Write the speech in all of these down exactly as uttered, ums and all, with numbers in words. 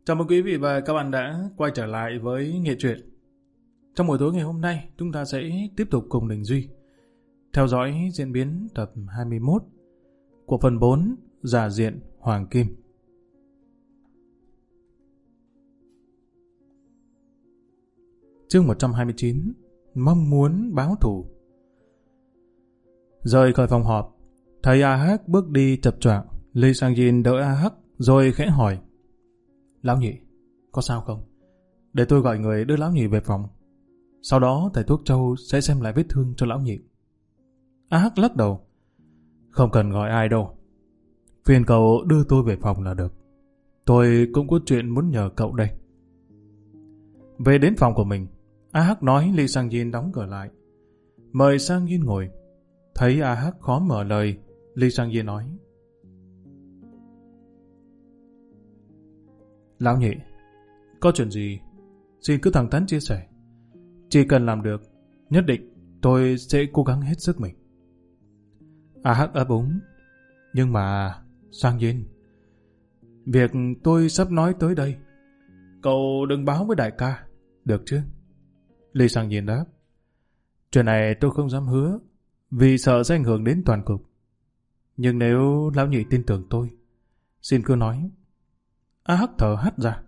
Chào mừng quý vị và các bạn đã quay trở lại với Nghệ Truyện. Trong buổi tối ngày hôm nay, chúng ta sẽ tiếp tục cùng Đình Duy theo dõi diễn biến tập hai mươi mốt của phần bốn Giả Diện Hoàng Kim. Chương một trăm hai mươi chín. Mong muốn báo thù. Rời khỏi phòng họp, thấy A Hắc bước đi chập choạng. Lee Sang Jin đỡ A Hắc rồi khẽ hỏi: Lão nhị, có sao không? Để tôi gọi người đưa lão nhị về phòng. Sau đó thầy thuốc Châu sẽ xem lại vết thương cho lão nhị. A Hắc lắc đầu: Không cần gọi ai đâu. Phiền cậu đưa tôi về phòng là được. Tôi cũng có chuyện muốn nhờ cậu đây. Về đến phòng của mình, A Hắc nói Lee Sang Jin đóng cửa lại, mời Sang Jin ngồi. Thấy A Hắc khó mở lời, Lee Sang Jin nói: Lão nhị, có chuyện gì xin cứ thẳng thắn chia sẻ. Chỉ cần làm được, nhất định tôi sẽ cố gắng hết sức mình. A Hắc ấp úng: Nhưng mà Sang Jin, việc tôi sắp nói tới đây, cậu đừng báo với đại ca, được chứ? Lee Sang Jin đáp: Chuyện này tôi không dám hứa, vì sợ sẽ ảnh hưởng đến toàn cục. Nhưng nếu lão nhị tin tưởng tôi, xin cứ nói. A Hắc thở hắt ra: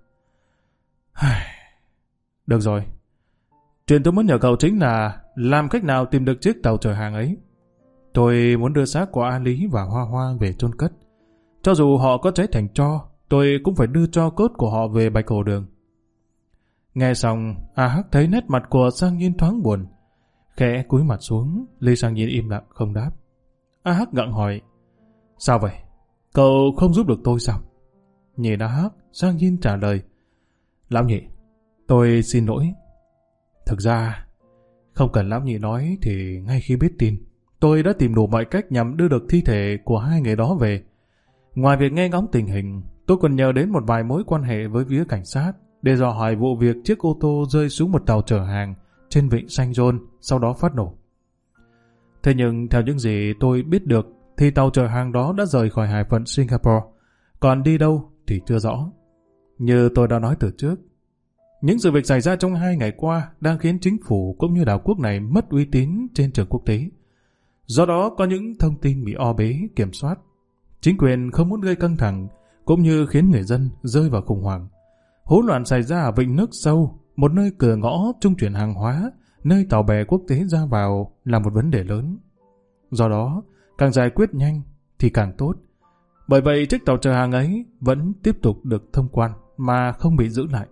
Được rồi, chuyện tôi muốn nhờ cậu chính là làm cách nào tìm được chiếc tàu chở hàng ấy. Tôi muốn đưa xác của A Lý và Hoa Hoa về chôn cất. Cho dù họ có cháy thành tro, tôi cũng phải đưa tro cốt của họ về Bạch Hồ Đường. Nghe xong, A Hắc thấy nét mặt của Sang Jin thoáng buồn, khẽ cúi mặt xuống. Lee Sang Jin im lặng không đáp. A Hắc gặng hỏi: Sao vậy? Cậu không giúp được tôi sao? Nhìn A Hắc, Sang Jin trả lời: Lão nhị, tôi xin lỗi. Thực ra, không cần lão nhị nói thì ngay khi biết tin, tôi đã tìm đủ mọi cách nhằm đưa được thi thể của hai người đó về. Ngoài việc nghe ngóng tình hình, tôi còn nhờ đến một vài mối quan hệ với phía cảnh sát để dò hỏi vụ việc chiếc ô tô rơi xuống một tàu chở hàng trên vịnh Saint John, sau đó phát nổ. Thế nhưng theo những gì tôi biết được thì tàu chở hàng đó đã rời khỏi hải phận Singapore, còn đi đâu thì chưa rõ. Như tôi đã nói từ trước, những sự việc xảy ra trong hai ngày qua đang khiến chính phủ cũng như đảo quốc này mất uy tín trên trường quốc tế. Do đó có những thông tin bị o bế kiểm soát. Chính quyền không muốn gây căng thẳng, cũng như khiến người dân rơi vào khủng hoảng. Hỗn loạn xảy ra ở vịnh nước sâu, một nơi cửa ngõ trung chuyển hàng hóa, nơi tàu bè quốc tế ra vào là một vấn đề lớn. Do đó, càng giải quyết nhanh thì càng tốt. Bởi vậy chiếc tàu chở hàng ấy vẫn tiếp tục được thông quan mà không bị giữ lại.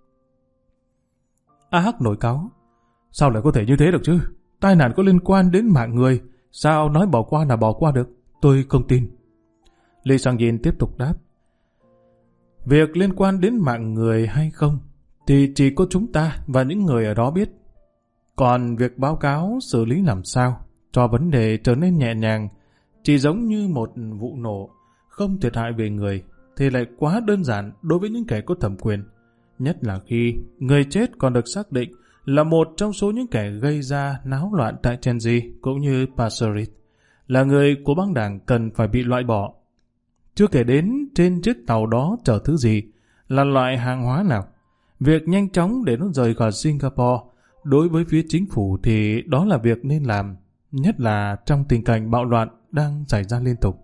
A Hắc nổi cáu: Sao lại có thể như thế được chứ? Tai nạn có liên quan đến mạng người, sao nói bỏ qua là bỏ qua được? Tôi không tin. Lee Sang Jin tiếp tục đáp: Việc liên quan đến mạng người hay không thì chỉ có chúng ta và những người ở đó biết. Còn việc báo cáo xử lý làm sao cho vấn đề trở nên nhẹ nhàng, chỉ giống như một vụ nổ, không thiệt hại về người, thì lại quá đơn giản đối với những kẻ có thẩm quyền. Nhất là khi người chết còn được xác định là một trong số những kẻ gây ra náo loạn tại Chenji cũng như Passerit, là người của băng đảng cần phải bị loại bỏ. Chưa kể đến trên chiếc tàu đó chở thứ gì, là loại hàng hóa nào. Việc nhanh chóng để nó rời khỏi Singapore đối với phía chính phủ thì đó là việc nên làm, nhất là trong tình cảnh bạo loạn đang xảy ra liên tục.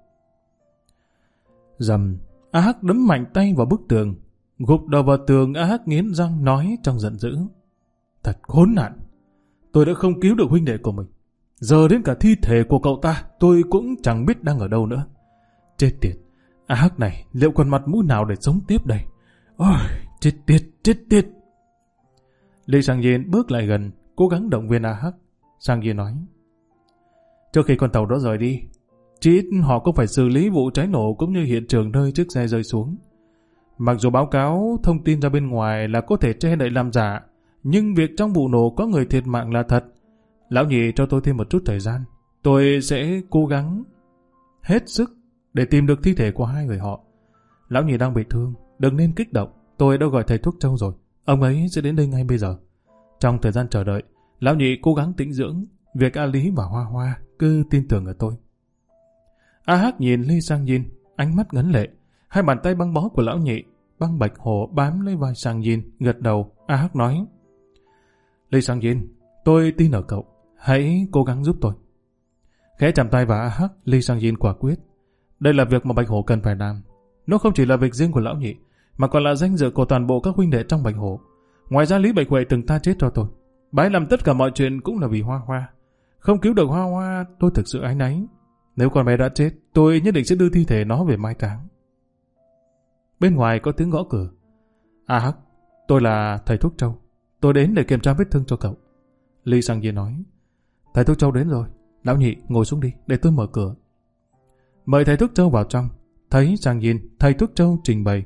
Rầm, A Hắc đấm mạnh tay vào bức tường. Gục đầu vào tường, A Hắc nghiến răng nói trong giận dữ: Thật khốn nạn, tôi đã không cứu được huynh đệ của mình. Giờ đến cả thi thể của cậu ta tôi cũng chẳng biết đang ở đâu nữa. Chết tiệt, A Hắc này liệu còn mặt mũi nào để sống tiếp đây? Ôi, chết tiệt, chết tiệt. Lee Sang Jin bước lại gần, cố gắng động viên A Hắc. Sang Jin nói: Trước khi con tàu đó rời đi, chỉ ít họ cũng phải xử lý vụ cháy nổ cũng như hiện trường nơi chiếc xe rơi xuống. Mặc dù báo cáo thông tin ra bên ngoài là có thể che đậy làm giả, nhưng việc trong vụ nổ có người thiệt mạng là thật. Lão nhị cho tôi thêm một chút thời gian, tôi sẽ cố gắng hết sức để tìm được thi thể của hai người họ. Lão nhị đang bị thương, đừng nên kích động. Tôi đã gọi thầy thuốc Châu rồi, ông ấy sẽ đến đây ngay bây giờ. Trong thời gian chờ đợi, lão nhị cố gắng tĩnh dưỡng. Việc A Lý và Hoa Hoa cứ tin tưởng ở tôi. A Hắc nhìn Lee Sang Jin, ánh mắt ngấn lệ. Hai bàn tay băng bó của lão nhị băng bạch hổ bám lấy vai Sang Yin, gật đầu. A Hắc nói: Lee Sang Yin, tôi tin ở cậu, hãy cố gắng giúp tôi. Khẽ chạm tay vào A Hắc, Lee Sang Yin quả quyết: đây là việc mà bạch hổ cần phải làm. Nó không chỉ là việc riêng của lão nhị, mà còn là danh dự của toàn bộ các huynh đệ trong bạch hổ. Ngoài ra Lý Bạch Huệ từng tha chết cho tôi. Bà ấy làm tất cả mọi chuyện cũng là vì Hoa Hoa. Không cứu được Hoa Hoa, tôi thực sự áy náy. Nếu con bé đã chết, tôi nhất định sẽ đưa thi thể nó về mai táng. Bên ngoài có tiếng gõ cửa. A Hắc, tôi là thầy thuốc Châu. Tôi đến để kiểm tra vết thương cho cậu. Lee Sang Yin nói: thầy thuốc Châu đến rồi. Lão nhị, ngồi xuống đi, để tôi mở cửa. Mời thầy thuốc Châu vào trong. Thấy Sang Yin, thầy thuốc Châu trình bày: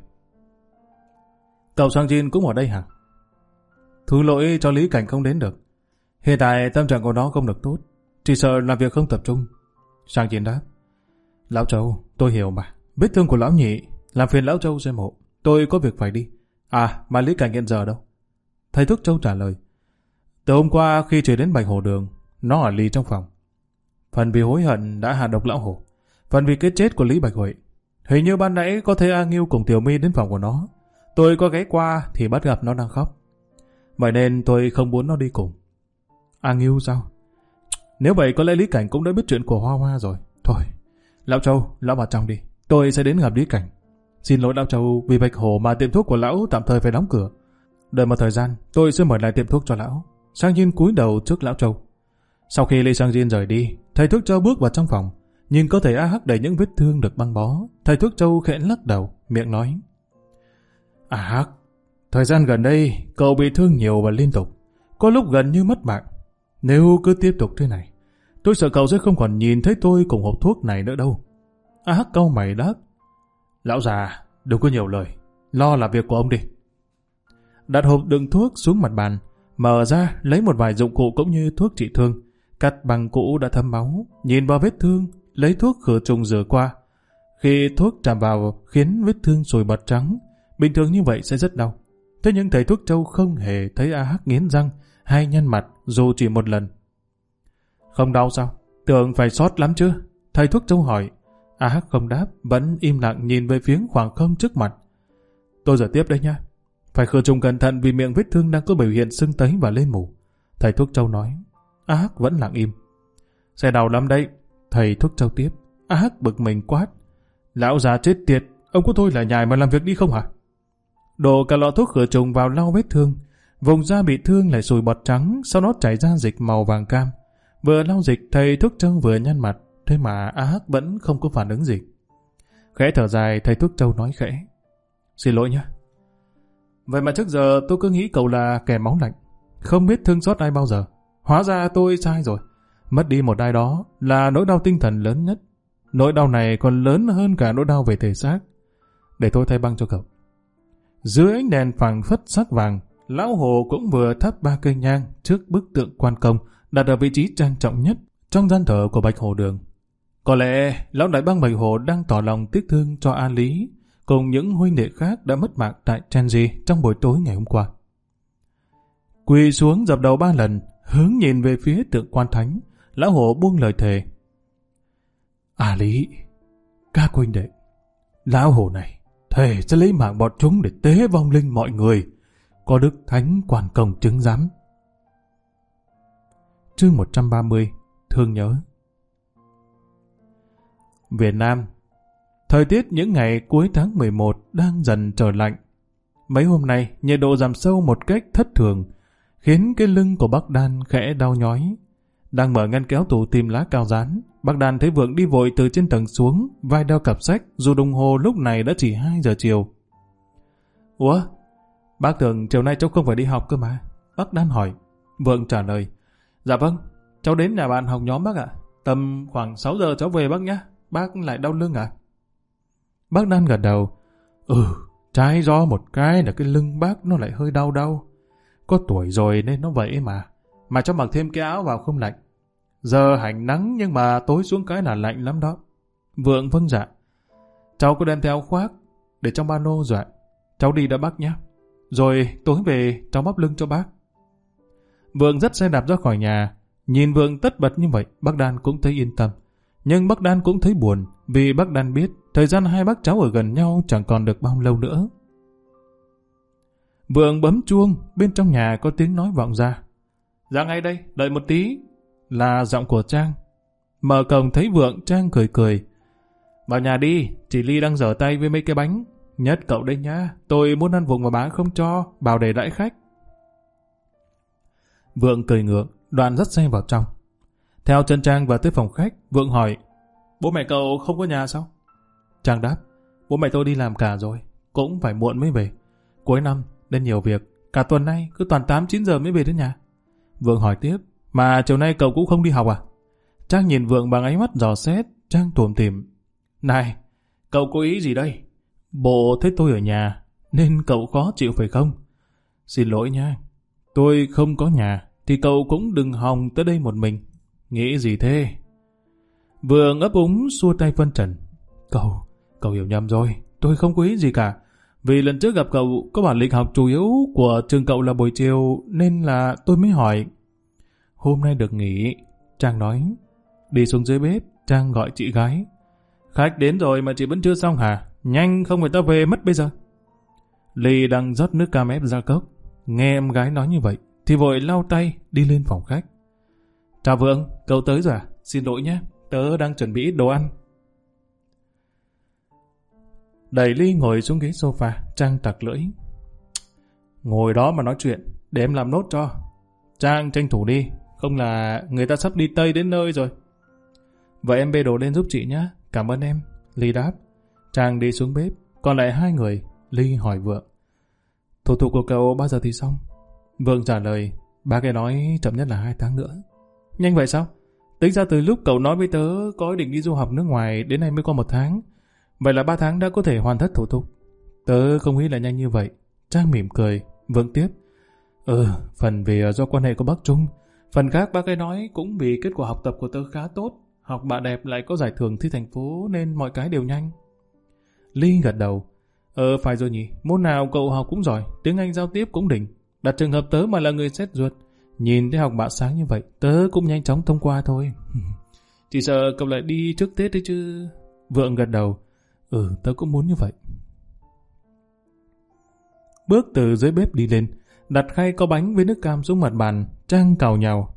cậu Sang Yin cũng ở đây hả? Thứ lỗi cho Lý Cảnh không đến được. Hiện tại tâm trạng của nó không được tốt, chỉ sợ làm việc không tập trung. Sang Yin đáp: Lão Châu, tôi hiểu mà. Vết thương của lão nhị làm phiền lão Châu xem hộ. Tôi có việc phải đi. À, mà Lý Cảnh hiện giờ đâu? Thầy thuốc Châu trả lời: từ hôm qua khi chuyển đến Bạch Hổ Đường, nó ở lì trong phòng. Phần vì hối hận đã hạ độc lão hổ, phần vì cái chết của Lý Bạch Huệ. Hình như ban nãy có thấy A Nghiêu cùng Tiểu My đến phòng của nó. Tôi có ghé qua thì bắt gặp nó đang khóc. Vậy nên tôi không muốn nó đi cùng. A Nghiêu sao? Nếu vậy có lẽ Lý Cảnh cũng đã biết chuyện của Hoa Hoa rồi. Thôi, lão Châu, lão vào trong đi. Tôi sẽ đến gặp Lý Cảnh. Xin lỗi lão Châu, vì Bạch Hổ mà tiệm thuốc của lão tạm thời phải đóng cửa. Đợi một thời gian, tôi sẽ mở lại tiệm thuốc cho lão. Sang Yin cúi đầu trước lão Châu. Sau khi Lee Sang Yin rời đi, thầy thuốc Châu bước vào trong phòng, nhìn có thể A Hắc đầy những vết thương được băng bó. Thầy thuốc Châu khẽ lắc đầu, miệng nói: A Hắc, thời gian gần đây cậu bị thương nhiều và liên tục, có lúc gần như mất mạng. Nếu cứ tiếp tục thế này, tôi sợ cậu sẽ không còn nhìn thấy tôi cùng hộp thuốc này nữa đâu. A Hắc cau mày đáp: lão già, đừng có nhiều lời, lo là việc của ông đi. Đặt hộp đựng thuốc xuống mặt bàn, mở ra lấy một vài dụng cụ cũng như thuốc trị thương, cắt bằng cũ đã thấm máu, nhìn vào vết thương, lấy thuốc khử trùng rửa qua. Khi thuốc chạm vào khiến vết thương sùi bọt trắng, bình thường như vậy sẽ rất đau. Thế nhưng thầy thuốc Châu không hề thấy A Hắc nghiến răng hay nhăn mặt dù chỉ một lần. Không đau sao? Tưởng phải sót lắm chứ? Thầy thuốc Châu hỏi. A Hắc không đáp, vẫn im lặng nhìn về phía khoảng không trước mặt. Tôi rửa tiếp đấy nha. Phải khử trùng cẩn thận vì miệng vết thương đang có biểu hiện sưng tấy và lên mủ. Thầy thuốc Châu nói. A Hắc vẫn lặng im. Sẽ đau lắm đấy. Thầy thuốc Châu tiếp. A Hắc bực mình quát: lão già chết tiệt, ông có thôi là nhài mà làm việc đi không hả? Đổ cả lọ thuốc khử trùng vào lau vết thương. Vùng da bị thương lại sùi bọt trắng, sau đó chảy ra dịch màu vàng cam. Vừa lau dịch, thầy thuốc Châu vừa nhăn mặt, thế mà A Hắc vẫn không có phản ứng gì. Khẽ thở dài, thầy thuốc Châu nói khẽ: xin lỗi nhé. Vậy mà trước giờ tôi cứ nghĩ cậu là kẻ máu lạnh, không biết thương xót ai bao giờ. Hóa ra tôi sai rồi. Mất đi một ai đó là nỗi đau tinh thần lớn nhất. Nỗi đau này còn lớn hơn cả nỗi đau về thể xác. Để tôi thay băng cho cậu. Dưới ánh đèn phảng phất sắc vàng, lão Hồ cũng vừa thắp ba cây nhang trước bức tượng quan công đặt ở vị trí trang trọng nhất trong gian thờ của Bạch Hổ Đường. Có lẽ lão đại bang Bạch Hổ đang tỏ lòng tiếc thương cho A Lý cùng những huynh đệ khác đã mất mạng tại Chenji trong buổi tối ngày hôm qua. Quỳ xuống dập đầu ba lần, hướng nhìn về phía tượng quan thánh, lão Hổ buông lời thề: A Lý, các huynh đệ, lão Hổ này thề sẽ lấy mạng bọn chúng để tế vong linh mọi người, có đức thánh quan công chứng giám. Chương một trăm ba mươi, thương nhớ. Việt Nam. Thời tiết những ngày cuối tháng mười một đang dần trở lạnh. Mấy hôm nay nhiệt độ giảm sâu một cách thất thường, khiến cái lưng của bác Đan khẽ đau nhói. Đang mở ngăn kéo tủ tìm lá cao dán, bác Đan thấy Vượng đi vội từ trên tầng xuống, vai đeo cặp sách, dù đồng hồ lúc này đã chỉ hai giờ chiều. Ủa? Bác tưởng chiều nay cháu không phải đi học cơ mà. Bác Đan hỏi. Vượng trả lời: dạ vâng, cháu đến nhà bạn học nhóm bác ạ. Tầm khoảng sáu giờ cháu về bác nhé. Bác lại đau lưng à? Bác Đan gật đầu. Ừ, trái gió một cái là cái lưng bác nó lại hơi đau đau. Có tuổi rồi nên nó vậy mà. Mà cháu mặc thêm cái áo vào không lạnh. Giờ hành nắng nhưng mà tối xuống cái là lạnh lắm đó. Vượng vâng dạ. Cháu có đem theo áo khoác để trong ba lô rồi ạ. Cháu đi đã bác nhé. Rồi tối về cháu bắp lưng cho bác. Vượng dắt xe đạp ra khỏi nhà. Nhìn Vượng tất bật như vậy, bác Đan cũng thấy yên tâm. Nhưng bác Đan cũng thấy buồn, vì bác Đan biết thời gian hai bác cháu ở gần nhau chẳng còn được bao lâu nữa. Vượng bấm chuông, bên trong nhà có tiếng nói vọng ra. Ra ngay đây, đợi một tí. Là giọng của Trang. Mở cổng thấy Vượng, Trang cười cười. Vào nhà đi, chị Ly đang dở tay với mấy cái bánh. Nhất cậu đây nhá, tôi muốn ăn vùng mà bà không cho, bảo để đãi khách. Vượng cười ngượng, đoạn dắt xe vào trong. Theo chân Trang vào tới phòng khách, Vượng hỏi, bố mẹ cậu không có nhà sao? Trang đáp, bố mẹ tôi đi làm cả rồi, cũng phải muộn mới về. Cuối năm, nên nhiều việc, cả tuần nay cứ toàn tám chín giờ mới về đến nhà. Vượng hỏi tiếp, mà chiều nay cậu cũng không đi học à? Trang nhìn Vượng bằng ánh mắt dò xét, Trang tủm tỉm. Này, cậu có ý gì đây? Bộ thấy tôi ở nhà, nên cậu khó chịu phải không? Xin lỗi nha, tôi không có nhà, thì cậu cũng đừng hòng tới đây một mình. Nghĩ gì thế? Vượng ấp úng xua tay phân trần. Cậu, cậu hiểu nhầm rồi, tôi không có ý gì cả. Vì lần trước gặp cậu có bản lịch học chủ yếu của trường cậu là buổi chiều, nên là tôi mới hỏi. Hôm nay được nghỉ, Trang nói. Đi xuống dưới bếp, Trang gọi chị gái. Khách đến rồi mà chị vẫn chưa xong hả? Nhanh không người ta về mất bây giờ. Ly đang rót nước cam ép ra cốc. Nghe em gái nói như vậy thì vội lau tay đi lên phòng khách. Chào Vượng, cậu tới rồi à? Xin lỗi nhé, tớ đang chuẩn bị ít đồ ăn. Đẩy Ly ngồi xuống ghế sofa, Trang tặc lưỡi. Ngồi đó mà nói chuyện, để em làm nốt cho. Trang tranh thủ đi, không là người ta sắp đi Tây đến nơi rồi. Vậy em bê đồ lên giúp chị nhé, cảm ơn em. Ly đáp. Trang đi xuống bếp, còn lại hai người. Ly hỏi Vượng, thủ tục của cậu bao giờ thì xong? Vượng trả lời, ba cái nói chậm nhất là hai tháng nữa. Nhanh vậy sao? Tính ra từ lúc cậu nói với tớ có ý định đi du học nước ngoài đến nay mới có một tháng. Vậy là ba tháng đã có thể hoàn tất thủ tục. Tớ không nghĩ là nhanh như vậy. Trang mỉm cười. Vượng tiếp. Ừ, phần vì do quan hệ của bác Trung. Phần khác bác ấy nói cũng vì kết quả học tập của tớ khá tốt. Học bạ đẹp lại có giải thưởng thi thành phố nên mọi cái đều nhanh. Ly gật đầu. Ờ, phải rồi nhỉ. Môn nào cậu học cũng giỏi. Tiếng Anh giao tiếp cũng đỉnh. Đặt trường hợp tớ mà là người xét duyệt. Nhìn thấy học bạ sáng như vậy, tớ cũng nhanh chóng thông qua thôi. Chỉ sợ cậu lại đi trước Tết đấy chứ. Vượng gật đầu. Ừ, tớ cũng muốn như vậy. Bước từ dưới bếp đi lên, đặt khay có bánh với nước cam xuống mặt bàn. Trang càu nhàu.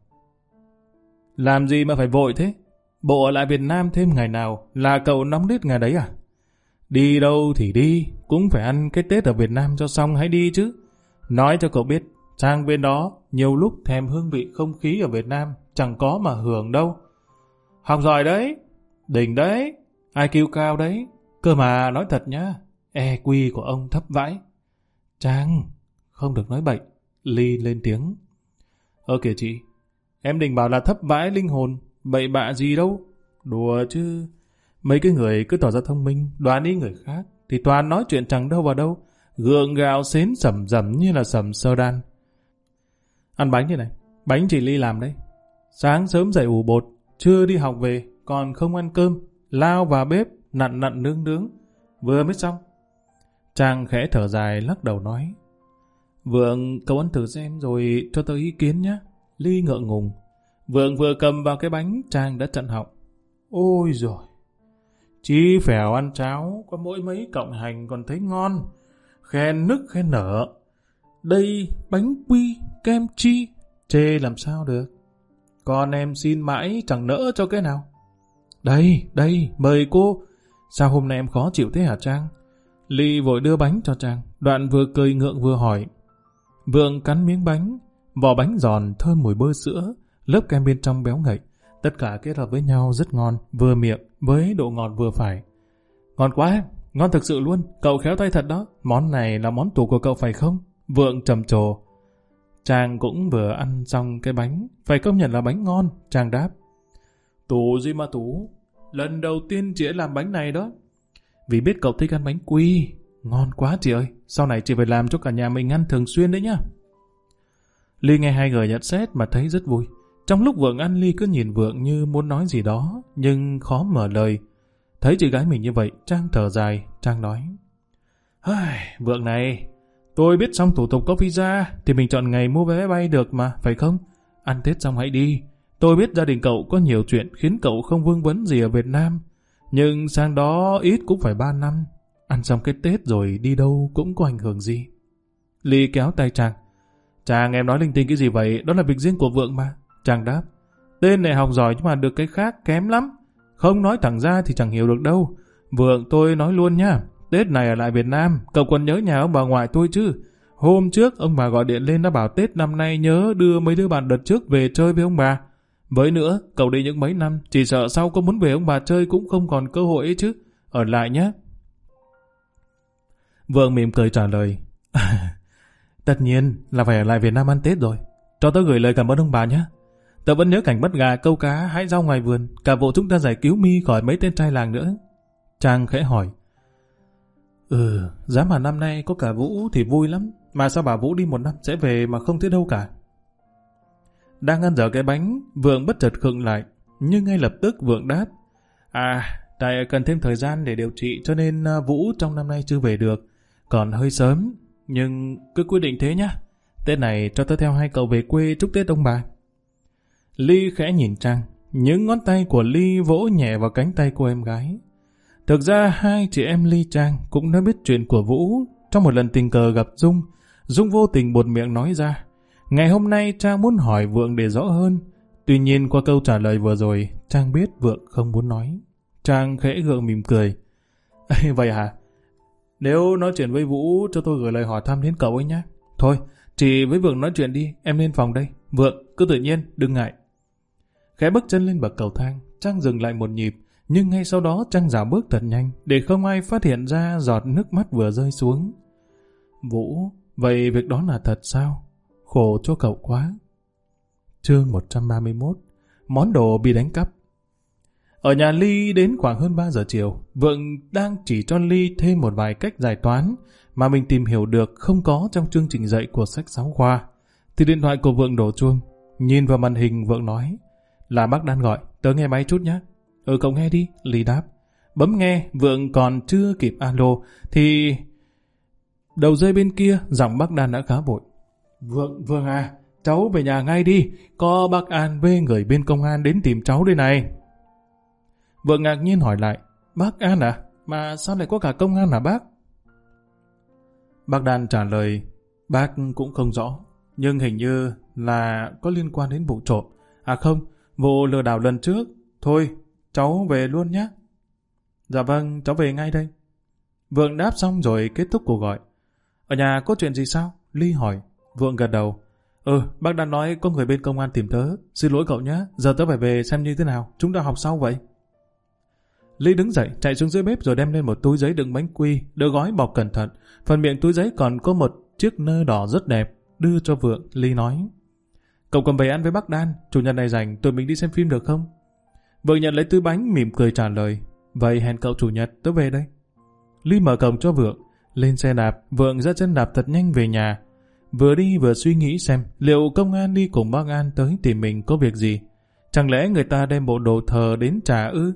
Làm gì mà phải vội thế? Bộ ở lại Việt Nam thêm ngày nào là cậu nóng đít ngày đấy à? Đi đâu thì đi, cũng phải ăn cái Tết ở Việt Nam cho xong hãy đi chứ. Nói cho cậu biết, sang bên đó nhiều lúc thèm hương vị không khí ở Việt Nam chẳng có mà hưởng đâu. Học giỏi đấy, đỉnh đấy, i kiu cao đấy. Cơ mà nói thật nhá, e quy của ông thấp vãi. Trang, không được nói bậy. Ly lên tiếng. Ơ kìa chị, em định bảo là thấp vãi linh hồn, bậy bạ gì đâu. Đùa chứ. Mấy cái người cứ tỏ ra thông minh, đoán ý người khác, thì toàn nói chuyện chẳng đâu vào đâu. Gượng gạo xến sẩm rẩm như là sẩm sơ đan. Ăn bánh thế này, bánh chị Ly làm đấy. Sáng sớm dậy ủ bột, trưa đi học về, còn không ăn cơm, lao vào bếp, nặn nặn nướng nướng, vừa mới xong. Trang khẽ thở dài lắc đầu nói. Vượng, cậu ăn thử xem rồi cho tớ ý kiến nhé. Ly ngượng ngùng. Vượng vừa cầm vào cái bánh, Trang đã chặn họng. Ôi rồi, chi phèo ăn cháo, có mỗi mấy cọng hành còn thấy ngon. Khen nức khen nở. Đây bánh quy, kem chi, chê làm sao được. Con em xin mãi chẳng nỡ cho cái nào. Đây, đây, mời cô. Sao hôm nay em khó chịu thế hả Trang? Ly vội đưa bánh cho Trang, đoạn vừa cười ngượng vừa hỏi. Vượng cắn miếng bánh, vỏ bánh giòn thơm mùi bơ sữa, lớp kem bên trong béo ngậy. Tất cả kết hợp với nhau rất ngon, vừa miệng với độ ngọt vừa phải. Ngon quá, ngon thực sự luôn, cậu khéo tay thật đó. Món này là món tủ của cậu phải không? Vượng trầm trồ. Trang cũng vừa ăn xong cái bánh, phải công nhận là bánh ngon. Trang đáp. Tủ gì mà tủ, lần đầu tiên chị ấy làm bánh này đó. Vì biết cậu thích ăn bánh quy. Ngon quá chị ơi, sau này chị phải làm cho cả nhà mình ăn thường xuyên đấy nhá. Ly nghe hai người nhận xét mà thấy rất vui. Trong lúc Vượng ăn, Ly cứ nhìn Vượng như muốn nói gì đó, nhưng khó mở lời. Thấy chị gái mình như vậy, Trang thở dài. Trang nói. Vượng này, tôi biết xong thủ tục có visa thì mình chọn ngày mua vé máy bay được mà, phải không? Ăn Tết xong hãy đi. Tôi biết gia đình cậu có nhiều chuyện khiến cậu không vương vấn gì ở Việt Nam, nhưng sang đó ít cũng phải ba năm. Ăn xong cái Tết rồi đi đâu cũng có ảnh hưởng gì. Ly kéo tay Trang. Trang, em nói linh tinh cái gì vậy? Đó là việc riêng của Vượng mà. Trang đáp. Tên này học giỏi nhưng mà được cái khác kém lắm. Không nói thẳng ra thì chẳng hiểu được đâu. Vượng, tôi nói luôn nha. Tết này ở lại Việt Nam, cậu còn nhớ nhà ông bà ngoại tôi chứ? Hôm trước ông bà gọi điện lên đã bảo Tết năm nay nhớ đưa mấy đứa bạn đợt trước về chơi với ông bà. Với nữa, cậu đi những mấy năm, chỉ sợ sau có muốn về ông bà chơi cũng không còn cơ hội ấy chứ. Ở lại nhé. Vượng mỉm cười trả lời. Tất nhiên là phải ở lại Việt Nam ăn Tết rồi. Cho tớ gửi lời cảm ơn ông bà nhé. Tớ vẫn nhớ cảnh bắt gà, câu cá, hái rau ngoài vườn. Cả vụ chúng ta giải cứu Mi khỏi mấy tên trai làng nữa. Trang khẽ hỏi. Ừ, giá mà năm nay có cả Vũ thì vui lắm. Mà sao bà Vũ đi một năm sẽ về mà không thấy đâu cả? Đang ăn dở cái bánh, Vượng bất chợt khựng lại. Nhưng ngay lập tức Vượng đáp. À, tại cần thêm thời gian để điều trị cho nên Vũ trong năm nay chưa về được. Còn hơi sớm. Nhưng cứ quyết định thế nhá. Tết này cho tớ theo hai cậu về quê chúc Tết ông bà. Ly khẽ nhìn Trang. Những ngón tay của Ly vỗ nhẹ vào cánh tay cô em gái. Thực ra hai chị em Ly Trang cũng đã biết chuyện của Vũ. Trong một lần tình cờ gặp Dung, Dung vô tình buột miệng nói ra. Ngày hôm nay Trang muốn hỏi Vượng để rõ hơn. Tuy nhiên qua câu trả lời vừa rồi, Trang biết Vượng không muốn nói. Trang khẽ gượng mỉm cười. Vậy hả? Nếu nói chuyện với Vũ cho tôi gửi lời hỏi thăm đến cậu ấy nhé. Thôi, chị với Vượng nói chuyện đi, em lên phòng đây. Vượng, cứ tự nhiên, đừng ngại. Khẽ bước chân lên bậc cầu thang, Trang dừng lại một nhịp. Nhưng ngay sau đó Trang dạo bước thật nhanh để không ai phát hiện ra giọt nước mắt vừa rơi xuống. Vũ, vậy việc đó là thật sao? Khổ cho cậu quá. Chương một trăm ba mươi mốt. Món đồ bị đánh cắp. Ở nhà Ly đến khoảng hơn ba giờ chiều, Vượng đang chỉ cho Ly thêm một vài cách giải toán mà mình tìm hiểu được không có trong chương trình dạy của sách giáo khoa. Thì điện thoại của Vượng đổ chuông. Nhìn vào màn hình Vượng nói. Là bác Đan gọi, tớ nghe máy chút nhé. Ừ, cậu nghe đi, Ly đáp. Bấm nghe, Vượng còn chưa kịp alo thì đầu dây bên kia giọng bác Đan đã khá vội. Vượng, Vượng à, cháu về nhà ngay đi, có bác An với người bên công an đến tìm cháu đây này. Vượng ngạc nhiên hỏi lại, bác An à? Mà sao lại có cả công an hả bác? Bác Đan trả lời, bác cũng không rõ, nhưng hình như là có liên quan đến vụ trộm. À không, vụ lừa đảo lần trước. Thôi, cháu về luôn nhé. Dạ vâng, cháu về ngay đây. Vượng đáp xong rồi kết thúc cuộc gọi. Ở nhà có chuyện gì sao? Ly hỏi. Vượng gật đầu. Ừ, bác đã nói có người bên công an tìm tớ. Xin lỗi cậu nhé, giờ tớ phải về xem như thế nào. Chúng ta học sau vậy. Ly đứng dậy, chạy xuống dưới bếp rồi đem lên một túi giấy đựng bánh quy, được gói bọc cẩn thận. Phần miệng túi giấy còn có một chiếc nơ đỏ rất đẹp, đưa cho Vượng. Ly nói. Cậu cầm về ăn với bác Đan, chủ nhật này rảnh, tụi mình đi xem phim được không? Vượng nhận lấy túi bánh mỉm cười trả lời. Vậy hẹn cậu chủ nhật, tớ về đây. Ly mở cổng cho Vượng. Lên xe đạp, Vượng ra chân đạp thật nhanh về nhà. Vừa đi vừa suy nghĩ xem liệu công an đi cùng bác An tới tìm mình có việc gì. Chẳng lẽ người ta đem bộ đồ thờ đến trả ư?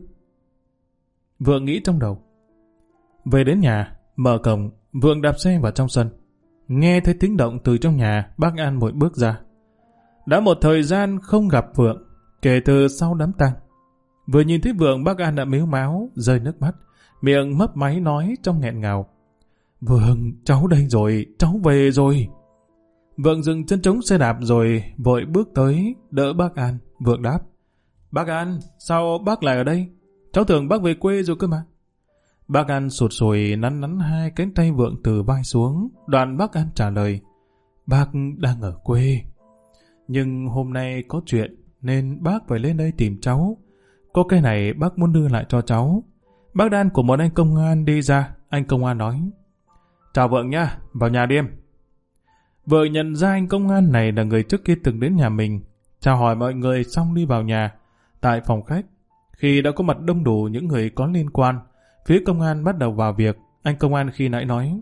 Vượng nghĩ trong đầu. Về đến nhà, mở cổng, Vượng đạp xe vào trong sân. Nghe thấy tiếng động từ trong nhà, bác An vội bước ra. Đã một thời gian không gặp Vượng, kể từ sau đám tang. Vừa nhìn thấy Vượng, bác An đã mếu máo, rơi nước mắt, miệng mấp máy nói trong nghẹn ngào. Vượng, cháu đây rồi, cháu về rồi. Vượng dừng chân trống xe đạp rồi vội bước tới, đỡ bác An. Vượng đáp. Bác An, sao bác lại ở đây? Cháu tưởng bác về quê rồi cơ mà. Bác An sụt sùi nắn nắn hai cánh tay Vượng từ vai xuống. Đoạn bác An trả lời. Bác đang ở quê. Nhưng hôm nay có chuyện nên bác phải lên đây tìm cháu. Có cái này bác muốn đưa lại cho cháu. Bác Đan của một anh công an đi ra. Anh công an nói. Chào Vượng nha, vào nhà đi em. Vượng nhận ra anh công an này là người trước kia từng đến nhà mình. Chào hỏi mọi người xong đi vào nhà. Tại phòng khách, khi đã có mặt đông đủ những người có liên quan, phía công an bắt đầu vào việc. Anh công an khi nãy nói.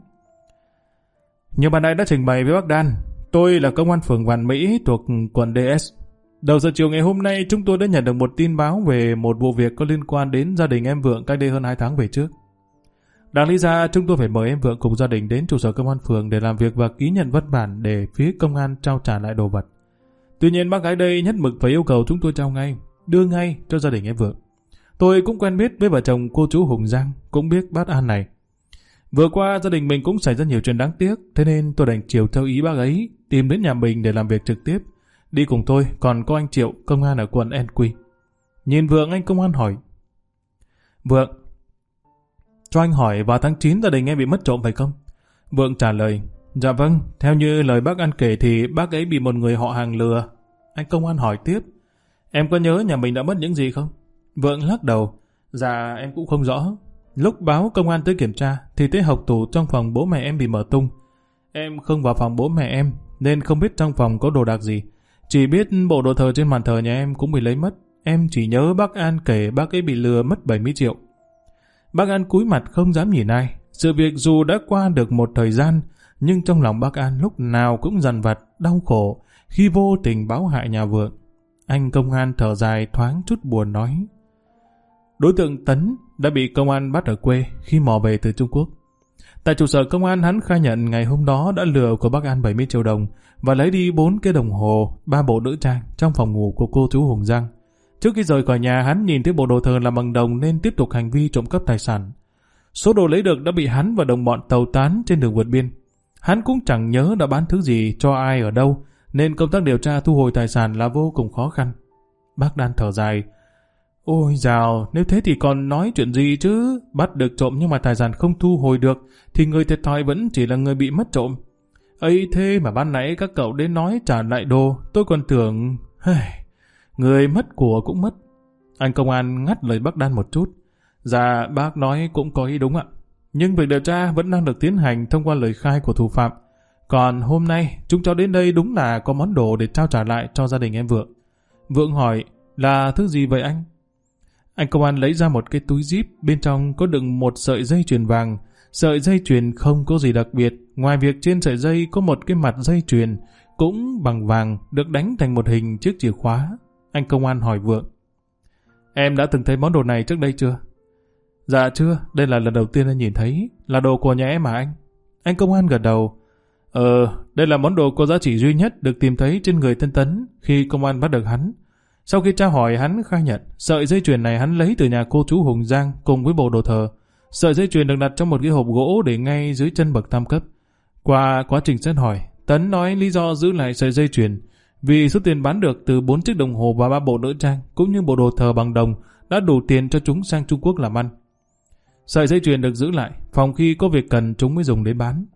Như bạn nãy đã trình bày với bác Đan, tôi là công an phường Vạn Mỹ thuộc quận đê ét. Đầu giờ chiều ngày hôm nay chúng tôi đã nhận được một tin báo về một vụ việc có liên quan đến gia đình em Vượng cách đây hơn hai tháng về trước. Đáng lý ra chúng tôi phải mời em Vượng cùng gia đình đến trụ sở công an phường để làm việc và ký nhận văn bản để phía công an trao trả lại đồ vật. Tuy nhiên bác gái đây nhất mực phải yêu cầu chúng tôi trao ngay, đưa ngay cho gia đình em Vượng. Tôi cũng quen biết với vợ chồng cô chú Hùng Giang, cũng biết bác An này. Vừa qua gia đình mình cũng xảy ra nhiều chuyện đáng tiếc, thế nên tôi đành chiều theo ý bác ấy, tìm đến nhà mình để làm việc trực tiếp. Đi cùng tôi còn có anh Triệu, công an ở quận en quy. Nhìn Vượng, anh công an hỏi: Vượng, cho anh hỏi vào tháng chín gia đình em bị mất trộm phải không? Vượng trả lời: Dạ vâng, theo như lời bác An kể thì bác ấy bị một người họ hàng lừa. Anh công an hỏi tiếp: Em có nhớ nhà mình đã mất những gì không? Vượng lắc đầu: Dạ em cũng không rõ. Lúc báo công an tới kiểm tra thì thấy hộc tủ trong phòng bố mẹ em bị mở tung. Em không vào phòng bố mẹ em nên không biết trong phòng có đồ đạc gì. Chỉ biết bộ đồ thờ trên bàn thờ nhà em cũng bị lấy mất. Em chỉ nhớ bác An kể bác ấy bị lừa mất bảy mươi triệu. Bác An cúi mặt không dám nhìn ai. Sự việc dù đã qua được một thời gian, nhưng trong lòng bác An lúc nào cũng dằn vặt, đau khổ khi vô tình báo hại nhà Vượng. Anh công an thở dài thoáng chút buồn nói: Đối tượng Tấn đã bị công an bắt ở quê khi mò về từ Trung Quốc. Tại trụ sở công an, hắn khai nhận ngày hôm đó đã lừa của bác An bảy mươi triệu đồng và lấy đi bốn cái đồng hồ, ba bộ nữ trang trong phòng ngủ của cô chú Hùng Giang. Trước khi rời khỏi nhà, hắn nhìn thấy bộ đồ thờ làm bằng đồng nên tiếp tục hành vi trộm cắp tài sản. Số đồ lấy được đã bị hắn và đồng bọn tàu tán trên đường vượt biên. Hắn cũng chẳng nhớ đã bán thứ gì cho ai ở đâu, nên công tác điều tra thu hồi tài sản là vô cùng khó khăn. Bác Đan thở dài: Ôi dào, nếu thế thì còn nói chuyện gì chứ? Bắt được trộm nhưng mà tài sản không thu hồi được thì người thiệt thòi vẫn chỉ là người bị mất trộm. Ấy thế mà ban nãy các cậu đến nói trả lại đồ, tôi còn tưởng... Người mất của cũng mất. Anh công an ngắt lời bác Đan một chút: Dạ, bác nói cũng có ý đúng ạ. Nhưng việc điều tra vẫn đang được tiến hành thông qua lời khai của thủ phạm. Còn hôm nay, chúng cháu đến đây đúng là có món đồ để trao trả lại cho gia đình em Vượng. Vượng hỏi: Là thứ gì vậy anh? Anh công an lấy ra một cái túi zip, bên trong có đựng một sợi dây chuyền vàng. Sợi dây chuyền không có gì đặc biệt, ngoài việc trên sợi dây có một cái mặt dây chuyền cũng bằng vàng được đánh thành một hình chiếc chìa khóa. Anh công an hỏi Vượng: Em đã từng thấy món đồ này trước đây chưa? Dạ chưa, đây là lần đầu tiên anh nhìn thấy. Là đồ của nhà em mà anh. Anh công an gật đầu: Ờ, đây là món đồ có giá trị duy nhất được tìm thấy trên người tên Tấn khi công an bắt được hắn. Sau khi tra hỏi, hắn khai nhận sợi dây chuyền này hắn lấy từ nhà cô chú Hùng Giang cùng với bộ đồ thờ. Sợi dây chuyền được đặt trong một cái hộp gỗ để ngay dưới chân bậc tam cấp. Qua quá trình xét hỏi, Tấn nói lý do giữ lại sợi dây chuyền vì số tiền bán được từ bốn chiếc đồng hồ và ba bộ nữ trang cũng như bộ đồ thờ bằng đồng đã đủ tiền cho chúng sang Trung Quốc làm ăn. Sợi dây chuyền được giữ lại, phòng khi có việc cần chúng mới dùng để bán.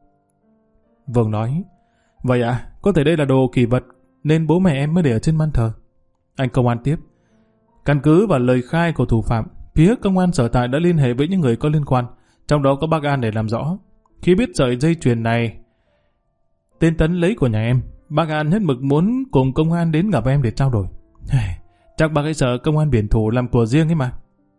Vương nói: Vậy à, có thể đây là đồ kỳ vật nên bố mẹ em mới để ở trên ban thờ. Anh công an tiếp: Căn cứ vào lời khai của thủ phạm, phía công an sở tại đã liên hệ với những người có liên quan, trong đó có bác An để làm rõ. Khi biết sợi dây chuyền này tên Tấn lấy của nhà em, bác An hết mực muốn cùng công an đến gặp em để trao đổi. Chắc bác ấy sợ công an biển thủ làm của riêng ấy mà.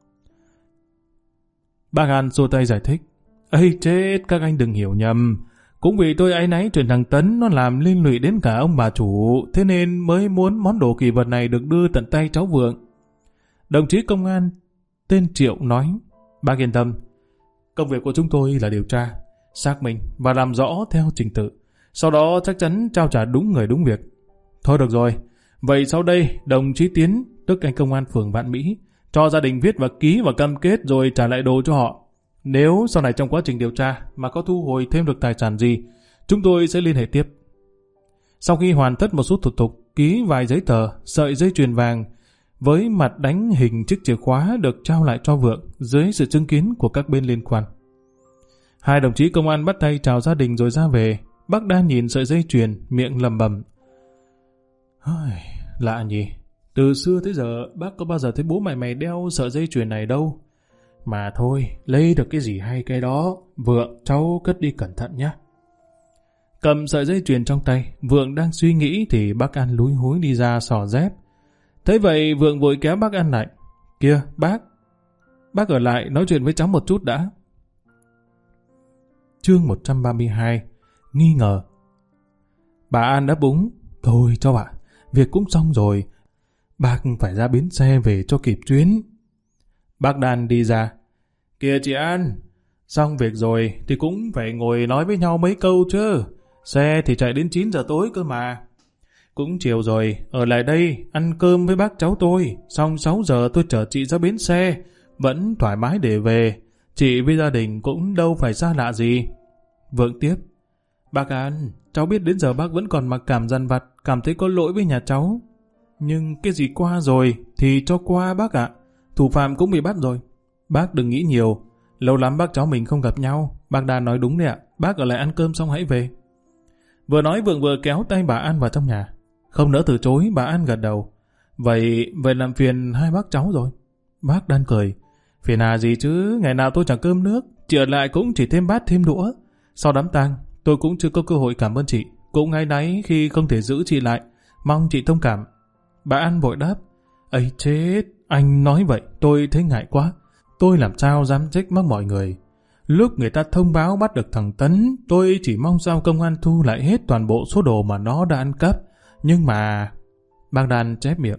Bác An xua tay giải thích: Ây chết, các anh đừng hiểu nhầm. Cũng vì tôi áy náy chuyện thằng Tấn nó làm liên lụy đến cả ông bà chủ, thế nên mới muốn món đồ kỳ vật này được đưa tận tay cháu Vượng. Đồng chí công an tên Triệu nói: Bác yên tâm, công việc của chúng tôi là điều tra, xác minh và làm rõ theo trình tự. Sau đó chắc chắn trao trả đúng người đúng việc. Thôi được rồi, vậy sau đây đồng chí Tiến, tức anh công an phường Vạn Mỹ, cho gia đình viết và ký vào cam kết rồi trả lại đồ cho họ. Nếu sau này trong quá trình điều tra mà có thu hồi thêm được tài sản gì, chúng tôi sẽ liên hệ tiếp. Sau khi hoàn tất một số thủ tục, ký vài giấy tờ, sợi dây chuyền vàng với mặt đánh hình chiếc chìa khóa được trao lại cho Vượng dưới sự chứng kiến của các bên liên quan. Hai đồng chí công an bắt tay chào gia đình rồi ra về. Bác Đan nhìn sợi dây chuyền, miệng lẩm bẩm: Lạ nhỉ, từ xưa tới giờ bác có bao giờ thấy bố mẹ mày đeo sợi dây chuyền này đâu. Mà thôi, lấy được cái gì hay cái đó. Vượng, cháu cất đi cẩn thận nhé. Cầm sợi dây chuyền trong tay, Vượng đang suy nghĩ thì bác An lúi húi đi ra xỏ dép. Thế vậy Vượng vội kéo bác An lại: Kìa bác, bác ở lại nói chuyện với cháu một chút đã. Chương một trăm ba mươi hai. Nghi ngờ. Bà An đáp úng: Thôi cháu ạ, việc cũng xong rồi. Bác phải ra bến xe về cho kịp chuyến. Bác Đan đi ra: Kìa chị An, xong việc rồi thì cũng phải ngồi nói với nhau mấy câu chứ. Xe thì chạy đến chín giờ tối cơ mà. Cũng chiều rồi, ở lại đây ăn cơm với bác cháu tôi. Xong sáu giờ tôi chở chị ra bến xe, vẫn thoải mái để về. Chị với gia đình cũng đâu phải xa lạ gì. Vượng tiếp. Bác An, cháu biết đến giờ bác vẫn còn mặc cảm dằn vặt, cảm thấy có lỗi với nhà cháu. Nhưng cái gì qua rồi thì cho qua bác ạ. Thủ phạm cũng bị bắt rồi. Bác đừng nghĩ nhiều. Lâu lắm bác cháu mình không gặp nhau. Bác Đan nói đúng đấy ạ. Bác ở lại ăn cơm xong hãy về. Vừa nói Vượng vừa kéo tay bà An vào trong nhà. Không nỡ từ chối, bà An gật đầu. Vậy, vậy làm phiền hai bác cháu rồi. Bác Đan cười. Phiền à gì chứ, ngày nào tôi chẳng cơm nước. Chị ở lại cũng chỉ thêm bát thêm đũa. Sau đám tang, tôi cũng chưa có cơ hội cảm ơn chị. Cũng áy náy khi không thể giữ chị lại. Mong chị thông cảm. Bà An vội đáp. Ấy chết, anh nói vậy tôi thấy ngại quá. Tôi làm sao dám trách móc mọi người. Lúc người ta thông báo bắt được thằng Tấn, tôi chỉ mong sao công an thu lại hết toàn bộ số đồ mà nó đã ăn cắp. Nhưng mà... Bác Đan chép miệng.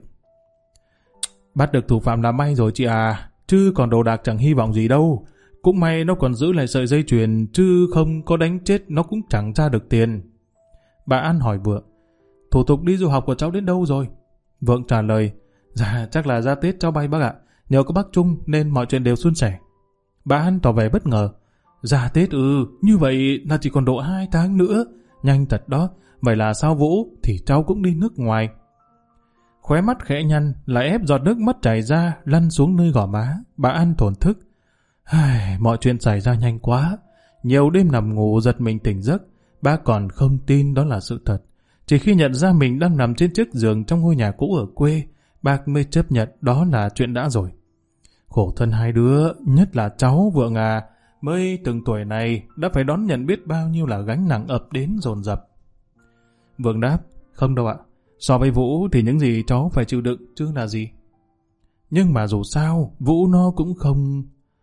Bắt được thủ phạm là may rồi chị à, chứ còn đồ đạc chẳng hy vọng gì đâu. Cũng may nó còn giữ lại sợi dây chuyền, chứ không có đánh chết nó cũng chẳng ra được tiền. Bà An hỏi Vượng. Thủ tục đi du học của cháu đến đâu rồi? Vượng trả lời. Dạ chắc là ra Tết cháu bay bác ạ. Nhờ có bác Trung nên mọi chuyện đều suôn sẻ. Bà An tỏ vẻ bất ngờ. Ra Tết ư, như vậy là chỉ còn độ hai tháng nữa. Nhanh thật đó, vậy là sau Vũ thì cháu cũng đi nước ngoài. Khóe mắt khẽ nhăn, lại ép giọt nước mắt chảy ra, lăn xuống nơi gò má. Bà An thổn thức. Ai, mọi chuyện xảy ra nhanh quá. Nhiều đêm nằm ngủ giật mình tỉnh giấc. Bác còn không tin đó là sự thật. Chỉ khi nhận ra mình đang nằm trên chiếc giường trong ngôi nhà cũ ở quê, bác mới chấp nhận đó là chuyện đã rồi. Khổ thân hai đứa, nhất là cháu Vượng à, mới từng tuổi này đã phải đón nhận biết bao nhiêu là gánh nặng ập đến dồn dập. Vượng đáp, không đâu ạ. So với Vũ thì những gì cháu phải chịu đựng chứ là gì. Nhưng mà dù sao, Vũ nó cũng không...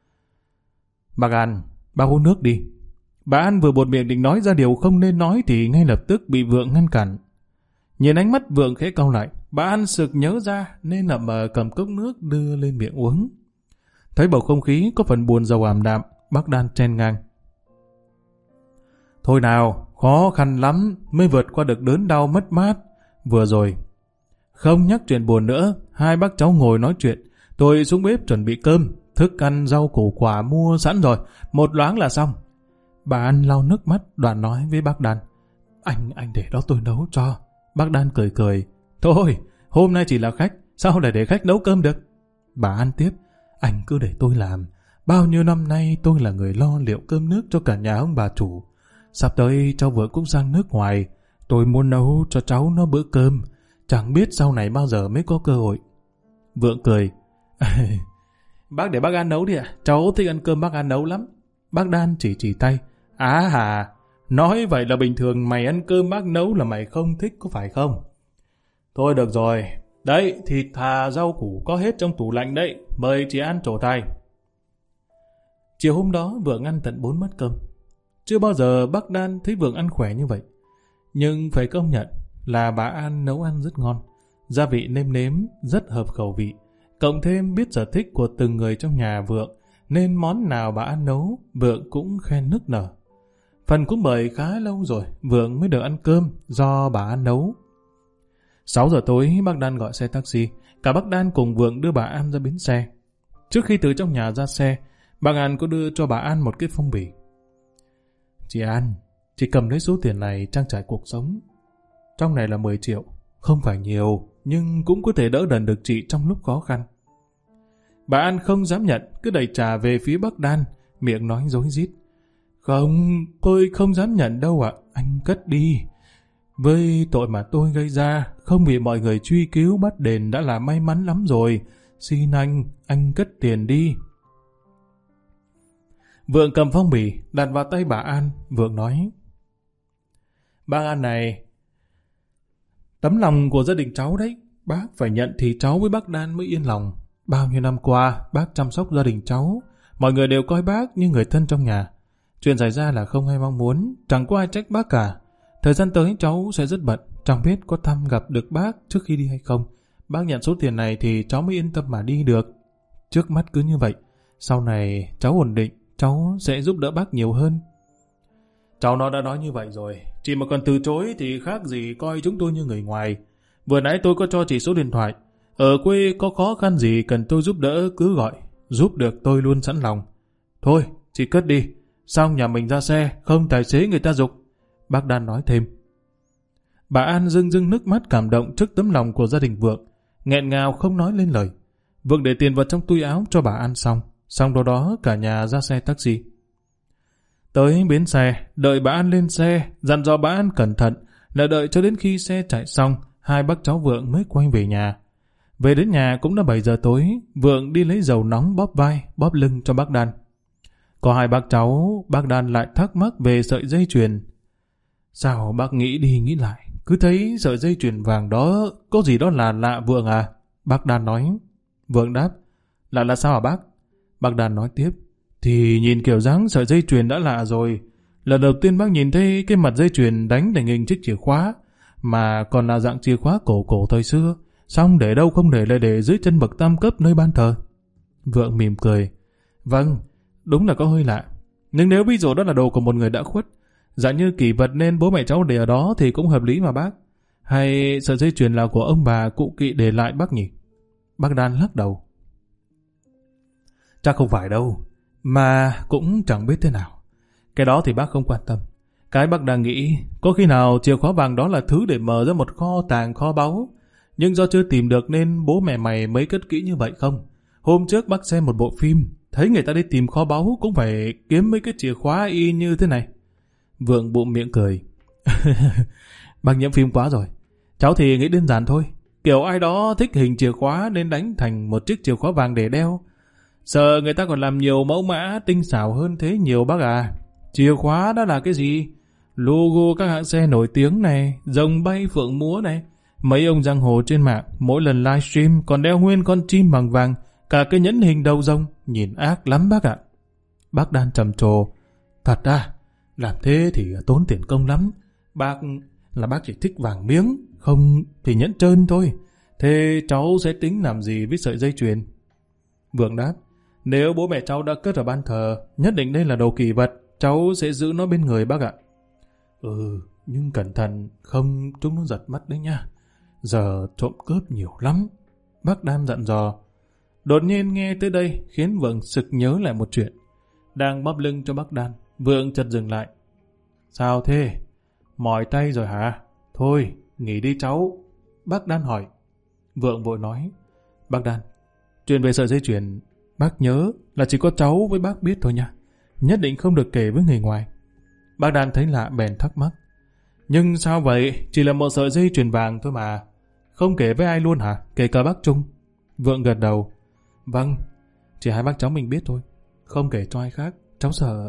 Bác An, bác uống nước đi. Bà An vừa buột miệng định nói ra điều không nên nói thì ngay lập tức bị Vượng ngăn cản. Nhìn ánh mắt Vượng khẽ cau lại, bà An sực nhớ ra nên ậm ờ cầm cốc nước đưa lên miệng uống. Thấy bầu không khí có phần buồn rầu ảm đạm, bác Đan chen ngang. Thôi nào, khó khăn lắm mới vượt qua được đớn đau mất mát. Vừa rồi, không nhắc chuyện buồn nữa, hai bác cháu ngồi nói chuyện. Tôi xuống bếp chuẩn bị cơm, thức ăn, rau củ quả mua sẵn rồi, một loáng là xong. Bà An lau nước mắt, đoạn nói với bác Đan. Anh, anh để đó tôi nấu cho. Bác Đan cười cười. Thôi, hôm nay chỉ là khách, sao lại để khách nấu cơm được? Bà An tiếp. Anh cứ để tôi làm. Bao nhiêu năm nay tôi là người lo liệu cơm nước cho cả nhà ông bà chủ. Sắp tới cháu Vượng cũng sang nước ngoài. Tôi muốn nấu cho cháu nó bữa cơm. Chẳng biết sau này bao giờ mới có cơ hội. Vượng cười. Bác để bác An nấu đi ạ. À? Cháu thích ăn cơm bác An nấu lắm. Bác Đan chỉ chỉ tay. Á hà, nói vậy là bình thường mày ăn cơm bác nấu là mày không thích có phải không? Thôi được rồi. Đấy, thịt thà rau củ có hết trong tủ lạnh đấy. Mời chị An trổ tài. Chiều hôm đó Vượng ăn tận bốn bát cơm. Chưa bao giờ bác Đan thấy Vượng ăn khỏe như vậy. Nhưng phải công nhận là bà An nấu ăn rất ngon. Gia vị nêm nếm rất hợp khẩu vị. Cộng thêm biết sở thích của từng người trong nhà Vượng, nên món nào bà An nấu, Vượng cũng khen nức nở. Phần cúng bày khá lâu rồi, Vượng mới được ăn cơm do bà An nấu. sáu giờ tối, bác Đan gọi xe taxi. Cả bác Đan cùng Vượng đưa bà An ra bến xe. Trước khi từ trong nhà ra xe, bác An có đưa cho bà An một cái phong bì. Chị An, chị cầm lấy số tiền này trang trải cuộc sống. Trong này là mười triệu, không phải nhiều, nhưng cũng có thể đỡ đần được chị trong lúc khó khăn. Bà An không dám nhận, cứ đẩy trả về phía bác Đan, miệng nói rối rít. Không, tôi không dám nhận đâu ạ, anh cất đi. Với tội mà tôi gây ra, không bị mọi người truy cứu bắt đền đã là may mắn lắm rồi. Xin anh, anh cất tiền đi. Vượng cầm phong bì, đặt vào tay bà An, Vượng nói. Bác An này, tấm lòng của gia đình cháu đấy, bác phải nhận thì cháu với bác Đan mới yên lòng. Bao nhiêu năm qua, bác chăm sóc gia đình cháu, mọi người đều coi bác như người thân trong nhà. Chuyện xảy ra là không ai mong muốn, chẳng có ai trách bác cả. Thời gian tới cháu sẽ rất bận, chẳng biết có thăm gặp được bác trước khi đi hay không. Bác nhận số tiền này thì cháu mới yên tâm mà đi được. Trước mắt cứ như vậy, sau này cháu ổn định, cháu sẽ giúp đỡ bác nhiều hơn. Cháu nó đã nói như vậy rồi, chị mà còn từ chối thì khác gì coi chúng tôi như người ngoài. Vừa nãy tôi có cho chị số điện thoại. Ở quê có khó khăn gì cần tôi giúp đỡ cứ gọi, giúp được tôi luôn sẵn lòng. Thôi, chị cất đi. Xong nhà mình ra xe, không tài xế người ta giục. Bác Đan nói thêm. Bà An rưng rưng nước mắt cảm động trước tấm lòng của gia đình Vượng, nghẹn ngào không nói lên lời. Vượng để tiền vào trong túi áo cho bà An xong, xong đó đó cả nhà ra xe taxi. Tới bến xe, đợi bà An lên xe, dặn dò bà An cẩn thận, là đợi cho đến khi xe chạy xong, hai bác cháu Vượng mới quay về nhà. Về đến nhà cũng đã bảy giờ tối, Vượng đi lấy dầu nóng bóp vai, bóp lưng cho bác Đan. Có hai bác cháu, bác Đan lại thắc mắc về sợi dây chuyền. Sao bác nghĩ đi nghĩ lại, cứ thấy sợi dây chuyền vàng đó có gì đó là lạ Vượng à? Bác Đan nói. Vượng đáp, lạ là sao hả bác? Bác Đan nói tiếp, thì nhìn kiểu dáng sợi dây chuyền đã lạ rồi. Lần đầu tiên bác nhìn thấy cái mặt dây chuyền đánh thành hình chiếc chìa khóa, mà còn là dạng chìa khóa cổ cổ thời xưa, xong để đâu không để lại để dưới chân bậc tam cấp nơi ban thờ. Vượng mỉm cười. Vâng, đúng là có hơi lạ. Nhưng nếu ví dụ đó là đồ của một người đã khuất, dạng như kỷ vật nên bố mẹ cháu để ở đó thì cũng hợp lý mà bác. Hay sợi dây chuyền là của ông bà cụ kỵ để lại bác nhỉ? Bác Đan lắc đầu. Chắc không phải đâu, mà cũng chẳng biết thế nào. Cái đó thì bác không quan tâm. Cái bác đang nghĩ, có khi nào chìa khóa vàng đó là thứ để mở ra một kho tàng kho báu, nhưng do chưa tìm được nên bố mẹ mày mới cất kỹ như vậy không? Hôm trước bác xem một bộ phim, thấy người ta đi tìm kho báu cũng phải kiếm mấy cái chìa khóa y như thế này. Vượng bụm miệng cười. Bác nhiễm phim quá rồi. Cháu thì nghĩ đơn giản thôi. Kiểu ai đó thích hình chìa khóa nên đánh thành một chiếc chìa khóa vàng để đeo. Sợ người ta còn làm nhiều mẫu mã tinh xảo hơn thế nhiều bác à. Chìa khóa đó là cái gì? Logo các hãng xe nổi tiếng này, rồng bay phượng múa này. Mấy ông giang hồ trên mạng mỗi lần livestream còn đeo nguyên con chim bằng vàng, cả cái nhẫn hình đầu rồng, nhìn ác lắm bác ạ. Bác Đan trầm trồ. Thật à? Làm thế thì tốn tiền công lắm. Bác là bác chỉ thích vàng miếng, không thì nhẫn trơn thôi. Thế cháu sẽ tính làm gì với sợi dây chuyền? Vượng đáp, nếu bố mẹ cháu đã cất ở ban thờ, nhất định đây là đồ kỳ vật, cháu sẽ giữ nó bên người bác ạ. Ừ, nhưng cẩn thận, không chúng nó giật mất đấy nha. Giờ trộm cướp nhiều lắm. Bác Đan dặn dò. Đột nhiên nghe tới đây khiến Vượng sực nhớ lại một chuyện. Đang bóp lưng cho bác Đan, Vượng chợt dừng lại. Sao thế? Mỏi tay rồi hả? Thôi, nghỉ đi cháu. Bác Đan hỏi. Vượng vội nói. Bác Đan, chuyện về sợi dây chuyền, bác nhớ là chỉ có cháu với bác biết thôi nha. Nhất định không được kể với người ngoài. Bác Đan thấy lạ bèn thắc mắc. Nhưng sao vậy? Chỉ là một sợi dây chuyền vàng thôi mà. Không kể với ai luôn hả? Kể cả bác Trung. Vượng gật đầu. Vâng, chỉ hai bác cháu mình biết thôi. Không kể cho ai khác, cháu sợ.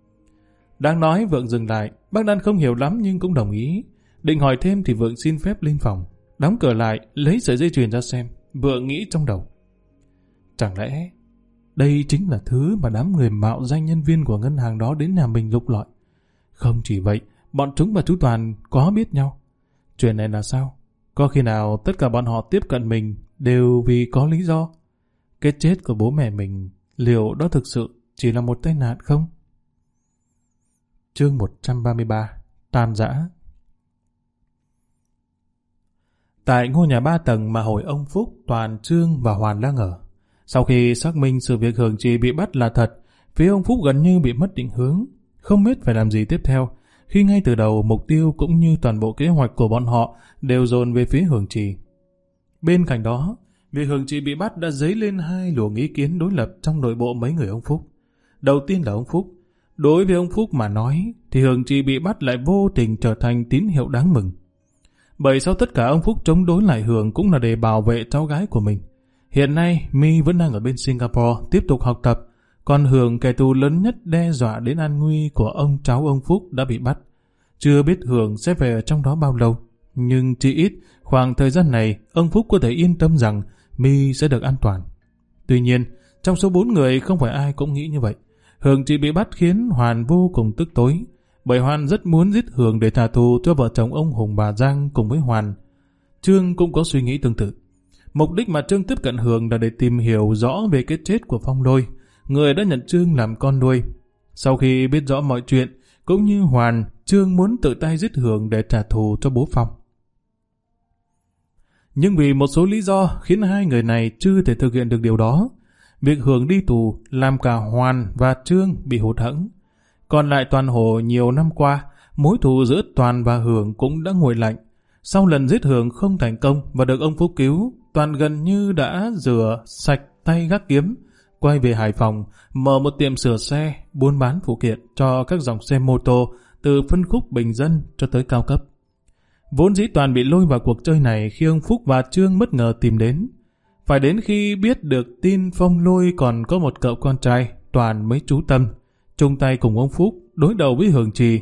Đang nói Vượng dừng lại. Bác Đan không hiểu lắm nhưng cũng đồng ý. Định hỏi thêm thì Vượng xin phép lên phòng. Đóng cửa lại, lấy sợi dây chuyền ra xem. Vượng nghĩ trong đầu. Chẳng lẽ đây chính là thứ mà đám người mạo danh nhân viên của ngân hàng đó đến nhà mình lục lọi? Không chỉ vậy, bọn chúng và chú Toàn có biết nhau. Chuyện này là sao? Có khi nào tất cả bọn họ tiếp cận mình đều vì có lý do? Cái chết của bố mẹ mình, liệu đó thực sự chỉ là một tai nạn không? Chương một trăm ba mươi ba. Tan rã. Tại ngôi nhà ba tầng mà hồi ông Phúc, Toàn, Trương và Hoàn đang ở, sau khi xác minh sự việc Hường Trì bị bắt là thật, phía ông Phúc gần như bị mất định hướng, không biết phải làm gì tiếp theo, khi ngay từ đầu mục tiêu cũng như toàn bộ kế hoạch của bọn họ đều dồn về phía Hường Trì. Bên cạnh đó, việc Hường Trì bị bắt đã dấy lên hai luồng ý kiến đối lập trong nội bộ mấy người ông Phúc. Đầu tiên là ông Phúc. Đối với ông Phúc mà nói, thì Hường Trì bị bắt lại vô tình trở thành tín hiệu đáng mừng. Bởi sau tất cả ông Phúc chống đối lại Hường cũng là để bảo vệ cháu gái của mình. Hiện nay, My vẫn đang ở bên Singapore tiếp tục học tập, còn Hường, kẻ thù lớn nhất đe dọa đến an nguy của ông cháu ông Phúc, đã bị bắt. Chưa biết Hường sẽ về ở trong đó bao lâu, nhưng chỉ ít khoảng thời gian này ông Phúc có thể yên tâm rằng My sẽ được an toàn. Tuy nhiên, trong số bốn người không phải ai cũng nghĩ như vậy. Hường chỉ bị bắt khiến Hoàn vô cùng tức tối, bởi Hoàn rất muốn giết Hường để trả thù cho vợ chồng ông Hùng bà Giang cùng với Hoàn. Trương cũng có suy nghĩ tương tự. Mục đích mà Trương tiếp cận Hường là để tìm hiểu rõ về cái chết của Phong Lôi, người đã nhận Trương làm con nuôi. Sau khi biết rõ mọi chuyện, cũng như Hoàn, Trương muốn tự tay giết Hường để trả thù cho bố Phong. Nhưng vì một số lý do khiến hai người này chưa thể thực hiện được điều đó. Việc Hưởng đi tù làm cả Hoàn và Trương bị hụt hẫng. Còn lại Toàn Hồ nhiều năm qua, mối thù giữa Toàn và Hưởng cũng đã nguội lạnh. Sau lần giết Hưởng không thành công và được ông Phúc cứu, Toàn gần như đã rửa sạch tay gác kiếm, quay về Hải Phòng, mở một tiệm sửa xe, buôn bán phụ kiện cho các dòng xe mô tô từ phân khúc bình dân cho tới cao cấp. Vốn dĩ Toàn bị lôi vào cuộc chơi này khi ông Phúc và Trương bất ngờ tìm đến. Phải đến khi biết được tin Phong Lôi còn có một cậu con trai, Toàn mới trú tâm, chung tay cùng ông Phúc đối đầu với Hưởng Trì.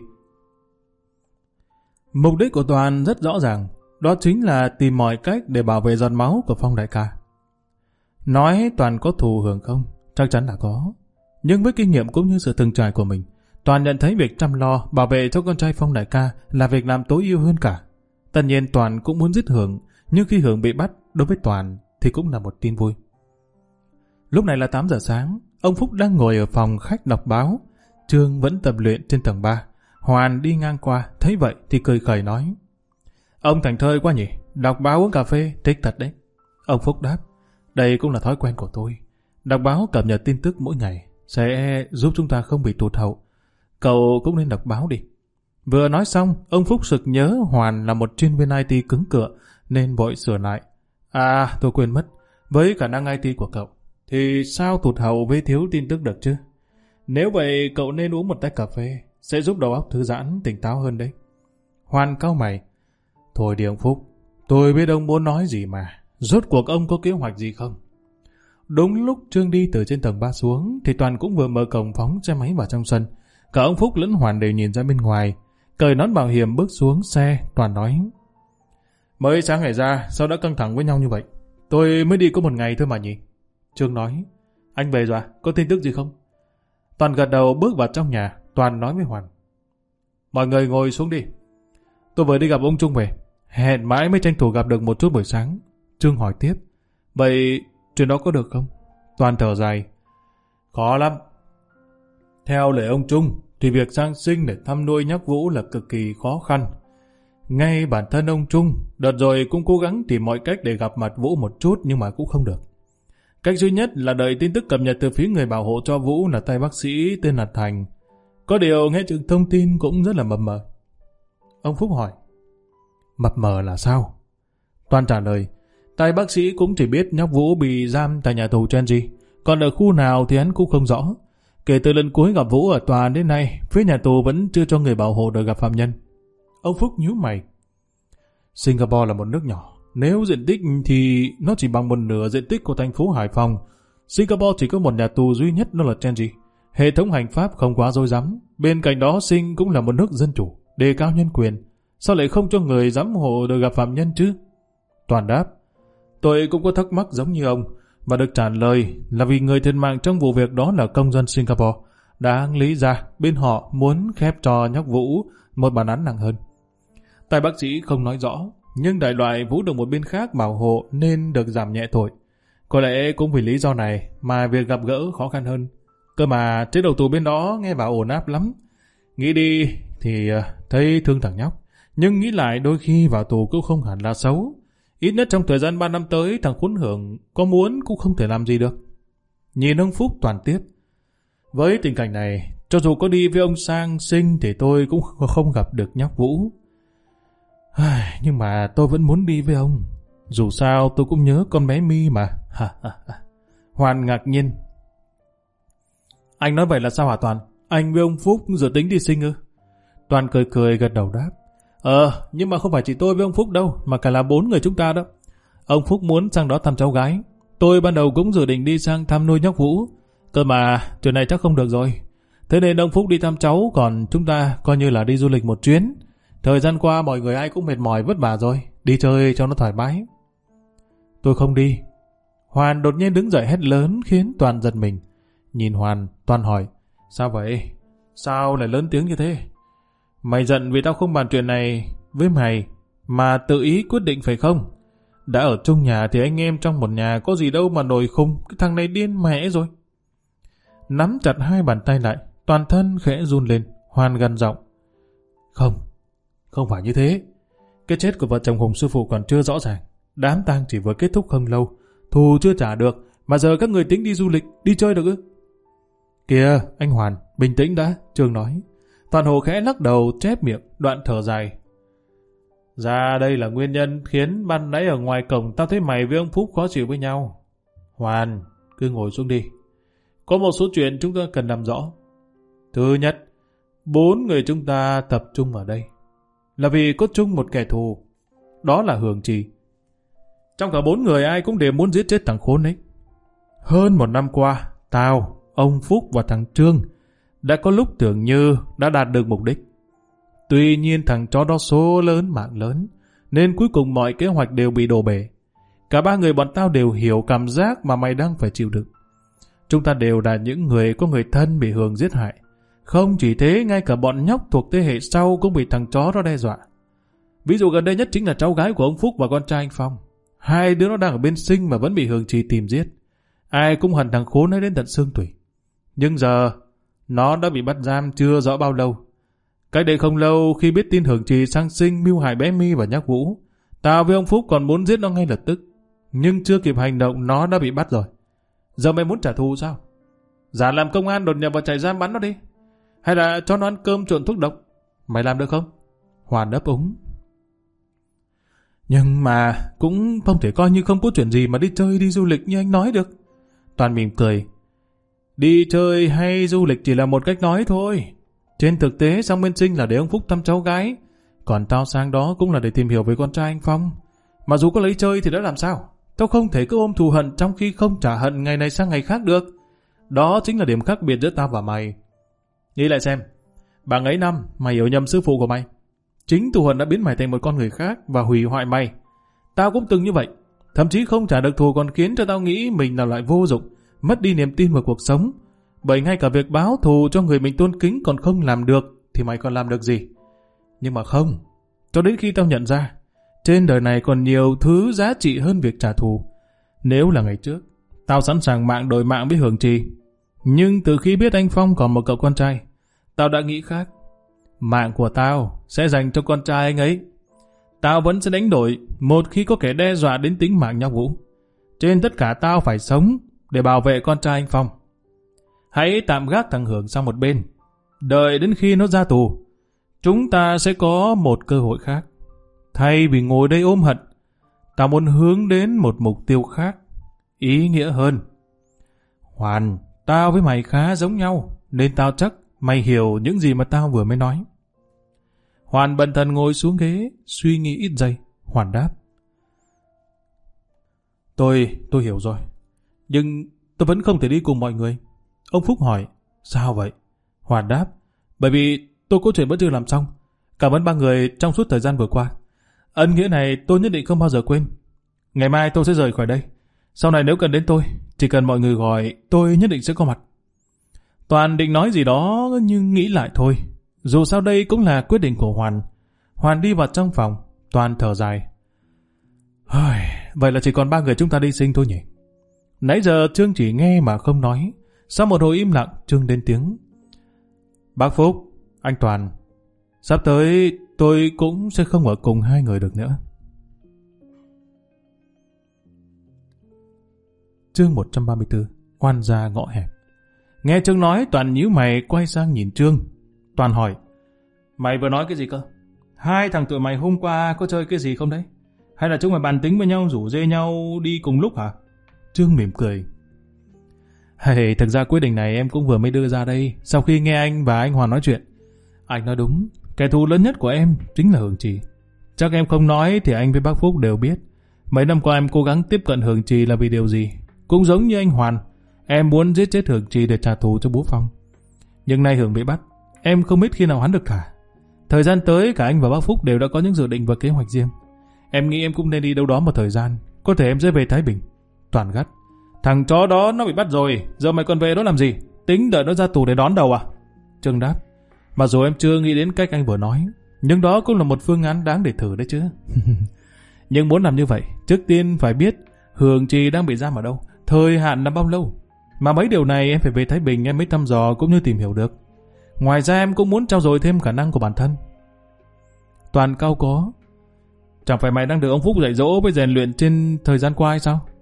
Mục đích của Toàn rất rõ ràng, đó chính là tìm mọi cách để bảo vệ giọt máu của Phong đại ca. Nói Toàn có thù Hưởng không? Chắc chắn là có. Nhưng với kinh nghiệm cũng như sự từng trải của mình, Toàn nhận thấy việc chăm lo, bảo vệ cho con trai Phong đại ca là việc làm tối ưu hơn cả. Tất nhiên Toàn cũng muốn giết Hưởng, nhưng khi Hưởng bị bắt, đối với Toàn thì cũng là một tin vui. Lúc này là tám giờ sáng, ông Phúc đang ngồi ở phòng khách đọc báo, Trương vẫn tập luyện trên tầng ba. Hoàn đi ngang qua, thấy vậy thì cười khẩy nói: Ông thành thơi quá nhỉ, đọc báo uống cà phê, thích thật đấy. Ông Phúc đáp: Đây cũng là thói quen của tôi. Đọc báo cập nhật tin tức mỗi ngày sẽ giúp chúng ta không bị tụt hậu. Cậu cũng nên đọc báo đi. Vừa nói xong, ông Phúc sực nhớ Hoàn là một chuyên viên i tê cứng cựa, nên vội sửa lại: À, tôi quên mất, với khả năng i tê của cậu, thì sao tụt hậu với thiếu tin tức được chứ? Nếu vậy, cậu nên uống một tách cà phê, sẽ giúp đầu óc thư giãn, tỉnh táo hơn đấy. Hoàn cau mày: Thôi đi ông Phúc, tôi biết ông muốn nói gì mà, rốt cuộc ông có kế hoạch gì không? Đúng lúc Trương đi từ trên tầng ba xuống, thì Toàn cũng vừa mở cổng phóng xe máy vào trong sân. Cả ông Phúc lẫn Hoàn đều nhìn ra bên ngoài. Cởi nón bảo hiểm bước xuống xe, Toàn nói: Mới sáng ngày ra, sao đã căng thẳng với nhau như vậy? Tôi mới đi có một ngày thôi mà nhỉ? Trương nói: Anh về rồi à? Có tin tức gì không? Toàn gật đầu bước vào trong nhà. Toàn nói với Hoàn: Mọi người ngồi xuống đi. Tôi vừa đi gặp ông Trung về. Hẹn mãi mới tranh thủ gặp được một chút buổi sáng. Trương hỏi tiếp: Vậy chuyện đó có được không? Toàn thở dài: Khó lắm. Theo lời ông Trung thì việc sang sinh để thăm nuôi nhóc Vũ là cực kỳ khó khăn. Ngay bản thân ông Trung đợt rồi cũng cố gắng tìm mọi cách để gặp mặt Vũ một chút, nhưng mà cũng không được. Cách duy nhất là đợi tin tức cập nhật từ phía người bảo hộ cho Vũ là tay bác sĩ tên là Thành. Có điều nghe chừng thông tin cũng rất là mập mờ. Ông Phúc hỏi: Mập mờ là sao? Toàn trả lời: Tay bác sĩ cũng chỉ biết nhóc Vũ bị giam tại nhà tù Chenji, còn ở khu nào thì hắn cũng không rõ. Kể từ lần cuối gặp Vũ ở tòa đến nay, phía nhà tù vẫn chưa cho người bảo hộ được gặp phạm nhân. Ông Phúc nhíu mày: Singapore là một nước nhỏ, nếu diện tích thì nó chỉ bằng một nửa diện tích của thành phố Hải Phòng. Singapore chỉ có một nhà tù duy nhất, đó là Chenji. Hệ thống hành pháp không quá rối rắm. Bên cạnh đó Sing cũng là một nước dân chủ, đề cao nhân quyền. Sao lại không cho người giám hộ được gặp phạm nhân chứ? Toàn đáp: Tôi cũng có thắc mắc giống như ông, và được trả lời là vì người thiệt mạng trong vụ việc đó là công dân Singapore. Đáng lý ra bên họ muốn khép cho nhóc Vũ một bản án nặng hơn. Tài bác sĩ không nói rõ, nhưng đại loại Vũ được một bên khác bảo hộ nên được giảm nhẹ tội. Có lẽ cũng vì lý do này mà việc gặp gỡ khó khăn hơn. Cơ mà chế độ tù bên đó nghe bảo ổn áp lắm. Nghĩ đi thì thấy thương thằng nhóc, nhưng nghĩ lại đôi khi vào tù cũng không hẳn là xấu. Ít nhất trong thời gian ba năm tới, thằng khốn Hưởng có muốn cũng không thể làm gì được. Nhìn ông Phúc, Toàn tiếp: Với tình cảnh này, cho dù có đi với ông sang sinh thì tôi cũng không gặp được nhóc Vũ. Nhưng mà tôi vẫn muốn đi với ông. Dù sao tôi cũng nhớ con bé My mà. Hoàn ngạc nhiên: Anh nói vậy là sao hả Toàn? Anh với ông Phúc dự tính đi sinh ư? Toàn cười cười gật đầu đáp: Ờ, nhưng mà không phải chỉ tôi với ông Phúc đâu, mà cả là bốn người chúng ta đó. Ông Phúc muốn sang đó thăm cháu gái. Tôi ban đầu cũng dự định đi sang thăm nuôi nhóc Vũ. Cơ mà chuyện này chắc không được rồi. Thế nên ông Phúc đi thăm cháu, còn chúng ta coi như là đi du lịch một chuyến. Thời gian qua mọi người ai cũng mệt mỏi vất vả rồi, đi chơi cho nó thoải mái. Tôi không đi. Hoàn đột nhiên đứng dậy hét lớn khiến Toàn giật mình. Nhìn Hoàn, Toàn hỏi: Sao vậy? Sao lại lớn tiếng như thế? Mày giận vì tao không bàn chuyện này với mày mà tự ý quyết định phải không? Đã ở chung nhà thì anh em trong một nhà có gì đâu mà nổi khùng, cái thằng này điên mẹ rồi. Nắm chặt hai bàn tay lại, toàn thân khẽ run lên. Hoàn gằn giọng: Không, không phải như thế. Cái chết của vợ chồng Hùng sư phụ còn chưa rõ ràng. Đám tang chỉ vừa kết thúc không lâu, thù chưa trả được, Mà giờ các người tính đi du lịch, đi chơi được ư? Kìa, anh Hoàn, bình tĩnh đã, Trương nói. Toàn Hồ khẽ lắc đầu chép miệng, đoạn thở dài. Ra đây là nguyên nhân khiến ban nãy ở ngoài cổng tao thấy mày với ông Phúc khó chịu với nhau. Hoàn, cứ ngồi xuống đi. Có một số chuyện chúng ta cần làm rõ. Thứ nhất, bốn người chúng ta tập trung ở đây là vì có chung một kẻ thù. Đó là Hường Trì. Trong cả bốn người ai cũng đều muốn giết chết thằng khốn ấy. Hơn một năm qua, tao, ông Phúc và thằng Trương đã có lúc tưởng như đã đạt được mục đích. Tuy nhiên thằng chó đó số lớn mạng lớn, nên cuối cùng mọi kế hoạch đều bị đổ bể. Cả ba người bọn tao đều hiểu cảm giác mà mày đang phải chịu đựng. Chúng ta đều là những người có người thân bị Hường giết hại. Không chỉ thế, ngay cả bọn nhóc thuộc thế hệ sau cũng bị thằng chó đó đe dọa. Ví dụ gần đây nhất chính là cháu gái của ông Phúc và con trai anh Phong. Hai đứa nó đang ở bên Sinh mà vẫn bị Hường Trì tìm giết. Ai cũng hận thằng khốn ấy đến tận xương tủy. Nhưng giờ, nó đã bị bắt giam chưa rõ bao lâu. Cách đây không lâu khi biết tin Hường Trì sang Sinh mưu hại bé My và nhóc Vũ, tao với ông Phúc còn muốn giết nó ngay lập tức. Nhưng chưa kịp hành động nó đã bị bắt rồi. Giờ mày muốn trả thù sao? Giả làm công an đột nhập vào trại giam bắn nó đi. Hay là cho nó ăn cơm trộn thuốc độc? Mày làm được không? Hoàn ấp úng. Nhưng mà cũng không thể coi như không có chuyện gì mà đi chơi đi du lịch như anh nói được. Toàn mỉm cười. Đi chơi hay du lịch chỉ là một cách nói thôi. Trên thực tế sang bên Sinh là để ông Phúc thăm cháu gái. Còn tao sang đó cũng là để tìm hiểu về con trai anh Phong. Mà dù có lấy chơi thì đã làm sao? Tao không thể cứ ôm thù hận trong khi không trả hận ngày này sang ngày khác được. Đó chính là điểm khác biệt giữa tao và mày. Nghĩ lại xem. Bằng ấy năm mày hiểu nhầm sư phụ của mày. Chính thù hận đã biến mày thành một con người khác và hủy hoại mày. Tao cũng từng như vậy. Thậm chí không trả được thù còn khiến cho tao nghĩ mình là loại vô dụng, mất đi niềm tin vào cuộc sống. Bởi ngay cả việc báo thù cho người mình tôn kính còn không làm được thì mày còn làm được gì? Nhưng mà không. Cho đến khi tao nhận ra trên đời này còn nhiều thứ giá trị hơn việc trả thù. Nếu là ngày trước, tao sẵn sàng mạng đổi mạng với Hường Trì. Nhưng từ khi biết anh Phong còn một cậu con trai, tao đã nghĩ khác. Mạng của tao sẽ dành cho con trai anh ấy. Tao vẫn sẽ đánh đổi một khi có kẻ đe dọa đến tính mạng nhóc Vũ. Trên tất cả tao phải sống để bảo vệ con trai anh Phong. Hãy tạm gác thằng Hường sang một bên. Đợi đến khi nó ra tù, chúng ta sẽ có một cơ hội khác. Thay vì ngồi đây ôm hận, tao muốn hướng đến một mục tiêu khác, ý nghĩa hơn. Hoàn, tao với mày khá giống nhau, nên tao chắc mày hiểu những gì mà tao vừa mới nói. Hoàn bần thần ngồi xuống ghế, suy nghĩ ít giây. Hoàn đáp. Tôi, tôi hiểu rồi. Nhưng tôi vẫn không thể đi cùng mọi người. Ông Phúc hỏi, sao vậy? Hoàn đáp, bởi vì tôi có chuyện vẫn chưa làm xong. Cảm ơn ba người trong suốt thời gian vừa qua. Ân nghĩa này tôi nhất định không bao giờ quên. Ngày mai tôi sẽ rời khỏi đây. Sau này nếu cần đến tôi, chỉ cần mọi người gọi, tôi nhất định sẽ có mặt. Toàn định nói gì đó nhưng nghĩ lại thôi. Dù sao đây cũng là quyết định của Hoàn. Hoàn đi vào trong phòng, Toàn thở dài. Vậy là chỉ còn ba người chúng ta đi Sinh thôi nhỉ? Nãy giờ Trương chỉ nghe mà không nói. Sau một hồi im lặng, Trương lên tiếng. Bác Phúc, anh Toàn, sắp tới tôi cũng sẽ không ở cùng hai người được nữa. Chương một trăm ba mươi tư. Oan gia ngõ hẹp. Nghe Trương nói, Toàn nhíu mày quay sang nhìn Trương. Toàn hỏi, mày vừa nói cái gì cơ? Hai thằng tụi mày hôm qua có chơi cái gì không đấy? Hay là chúng mày bàn tính với nhau rủ dê nhau đi cùng lúc hả? Trương mỉm cười. Hey, thực ra quyết định này em cũng vừa mới đưa ra đây, sau khi nghe anh và anh Hoàn nói chuyện. Anh nói đúng, kẻ thù lớn nhất của em chính là Hường Trì. Chắc em không nói thì anh với bác Phúc đều biết. Mấy năm qua em cố gắng tiếp cận Hường Trì là vì điều gì? Cũng giống như anh Hoàn, em muốn giết chết Hường Trì để trả thù cho bố Phong. Nhưng nay Hường bị bắt, em không biết khi nào hắn được thả. Thời gian tới cả anh và bác Phúc đều đã có những dự định và kế hoạch riêng. Em nghĩ em cũng nên đi đâu đó một thời gian, có thể em sẽ về Thái Bình. Toàn gắt, thằng chó đó nó bị bắt rồi, giờ mày còn về đó làm gì? Tính đợi nó ra tù để đón đầu à? Trương đáp, mặc dù em chưa nghĩ đến cách anh vừa nói, nhưng đó cũng là một phương án đáng để thử đấy chứ. Nhưng muốn làm như vậy, trước tiên phải biết Hường Trì đang bị giam ở đâu, thời hạn là bao lâu. Mà mấy điều này em phải về Thái Bình em mới thăm dò cũng như tìm hiểu được. Ngoài ra em cũng muốn trau dồi thêm khả năng của bản thân. Toàn cau có, chẳng phải mày đang được ông Phúc dạy dỗ với rèn luyện trên thời gian qua hay sao?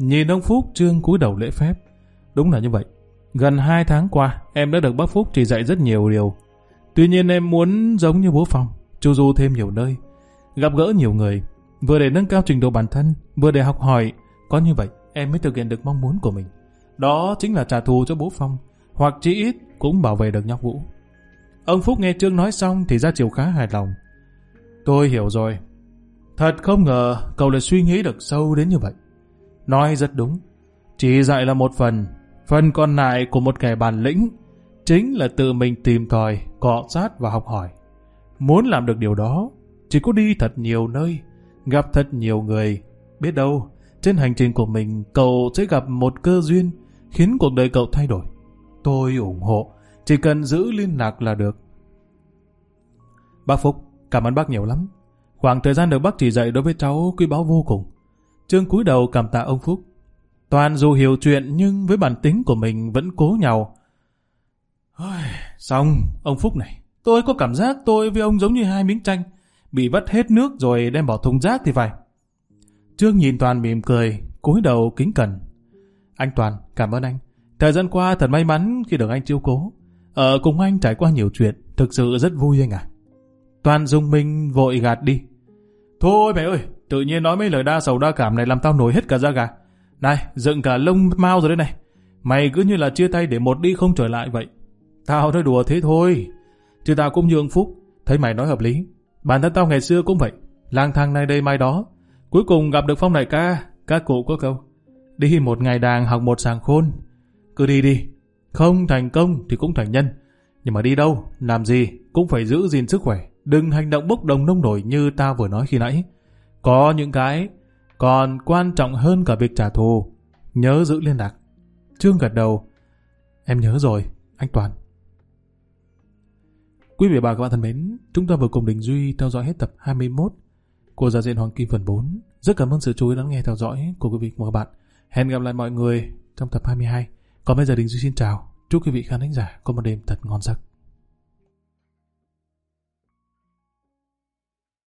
Nhìn ông Phúc, Trương cúi đầu lễ phép. Đúng là như vậy. Gần hai tháng qua, em đã được bác Phúc chỉ dạy rất nhiều điều. Tuy nhiên em muốn giống như bố Phong, chu du thêm nhiều nơi, gặp gỡ nhiều người, vừa để nâng cao trình độ bản thân, vừa để học hỏi. Có như vậy, em mới thực hiện được mong muốn của mình. Đó chính là trả thù cho bố Phong, hoặc chí ít cũng bảo vệ được nhóc Vũ. Ông Phúc nghe Trương nói xong thì ra chiều khá hài lòng. Tôi hiểu rồi. Thật không ngờ cậu lại suy nghĩ được sâu đến như vậy. Nói rất đúng. Chỉ dạy là một phần, phần còn lại của một kẻ bản lĩnh chính là tự mình tìm tòi, cọ sát và học hỏi. Muốn làm được điều đó, chỉ có đi thật nhiều nơi, gặp thật nhiều người. Biết đâu, trên hành trình của mình cậu sẽ gặp một cơ duyên khiến cuộc đời cậu thay đổi. Tôi ủng hộ, chỉ cần giữ liên lạc là được. Bác Phúc, cảm ơn bác nhiều lắm. Khoảng thời gian được bác chỉ dạy đối với cháu quý báu vô cùng. Trương cúi đầu cảm tạ ông Phúc. Toàn dù hiểu chuyện nhưng với bản tính của mình vẫn cố nhàu. Xong, ông Phúc này, tôi có cảm giác tôi với ông giống như hai miếng chanh, bị vắt hết nước rồi đem bỏ thùng rác thì phải. Trương nhìn Toàn mỉm cười, cúi đầu kính cẩn. Anh Toàn, cảm ơn anh. Thời gian qua thật may mắn khi được anh chiếu cố. Ở cùng anh trải qua nhiều chuyện, thực sự rất vui anh à. Toàn dùng mình vội gạt đi. Thôi mẹ ơi, tự nhiên nói mấy lời đa sầu đa cảm này làm tao nổi hết cả da gà. Này, dựng cả lông mao rồi đây này. Mày cứ như là chia tay để một đi không trở lại vậy. Tao nói đùa thế thôi. Chứ tao cũng như ông Phúc, thấy mày nói hợp lý. Bản thân tao ngày xưa cũng vậy, lang thang nay đây mai đó. Cuối cùng gặp được Phong đại ca. Các cụ có câu, đi một ngày đàng học một sàng khôn. Cứ đi đi, không thành công thì cũng thành nhân. Nhưng mà đi đâu, làm gì cũng phải giữ gìn sức khỏe. Đừng hành động bốc đồng nông nổi như tao vừa nói khi nãy. Có những cái còn quan trọng hơn cả việc trả thù. Nhớ giữ liên lạc. Trương gật đầu. Em nhớ rồi, anh Toàn. Quý vị và các bạn thân mến, chúng ta vừa cùng Đình Duy theo dõi hết tập hai mươi mốt của Giả Diện Hoàng Kim phần bốn. Rất cảm ơn sự chú ý lắng nghe theo dõi của quý vị và các bạn. Hẹn gặp lại mọi người trong tập hai mươi hai. Còn bây giờ Đình Duy xin chào. Chúc quý vị khán thính giả có một đêm thật ngon giấc.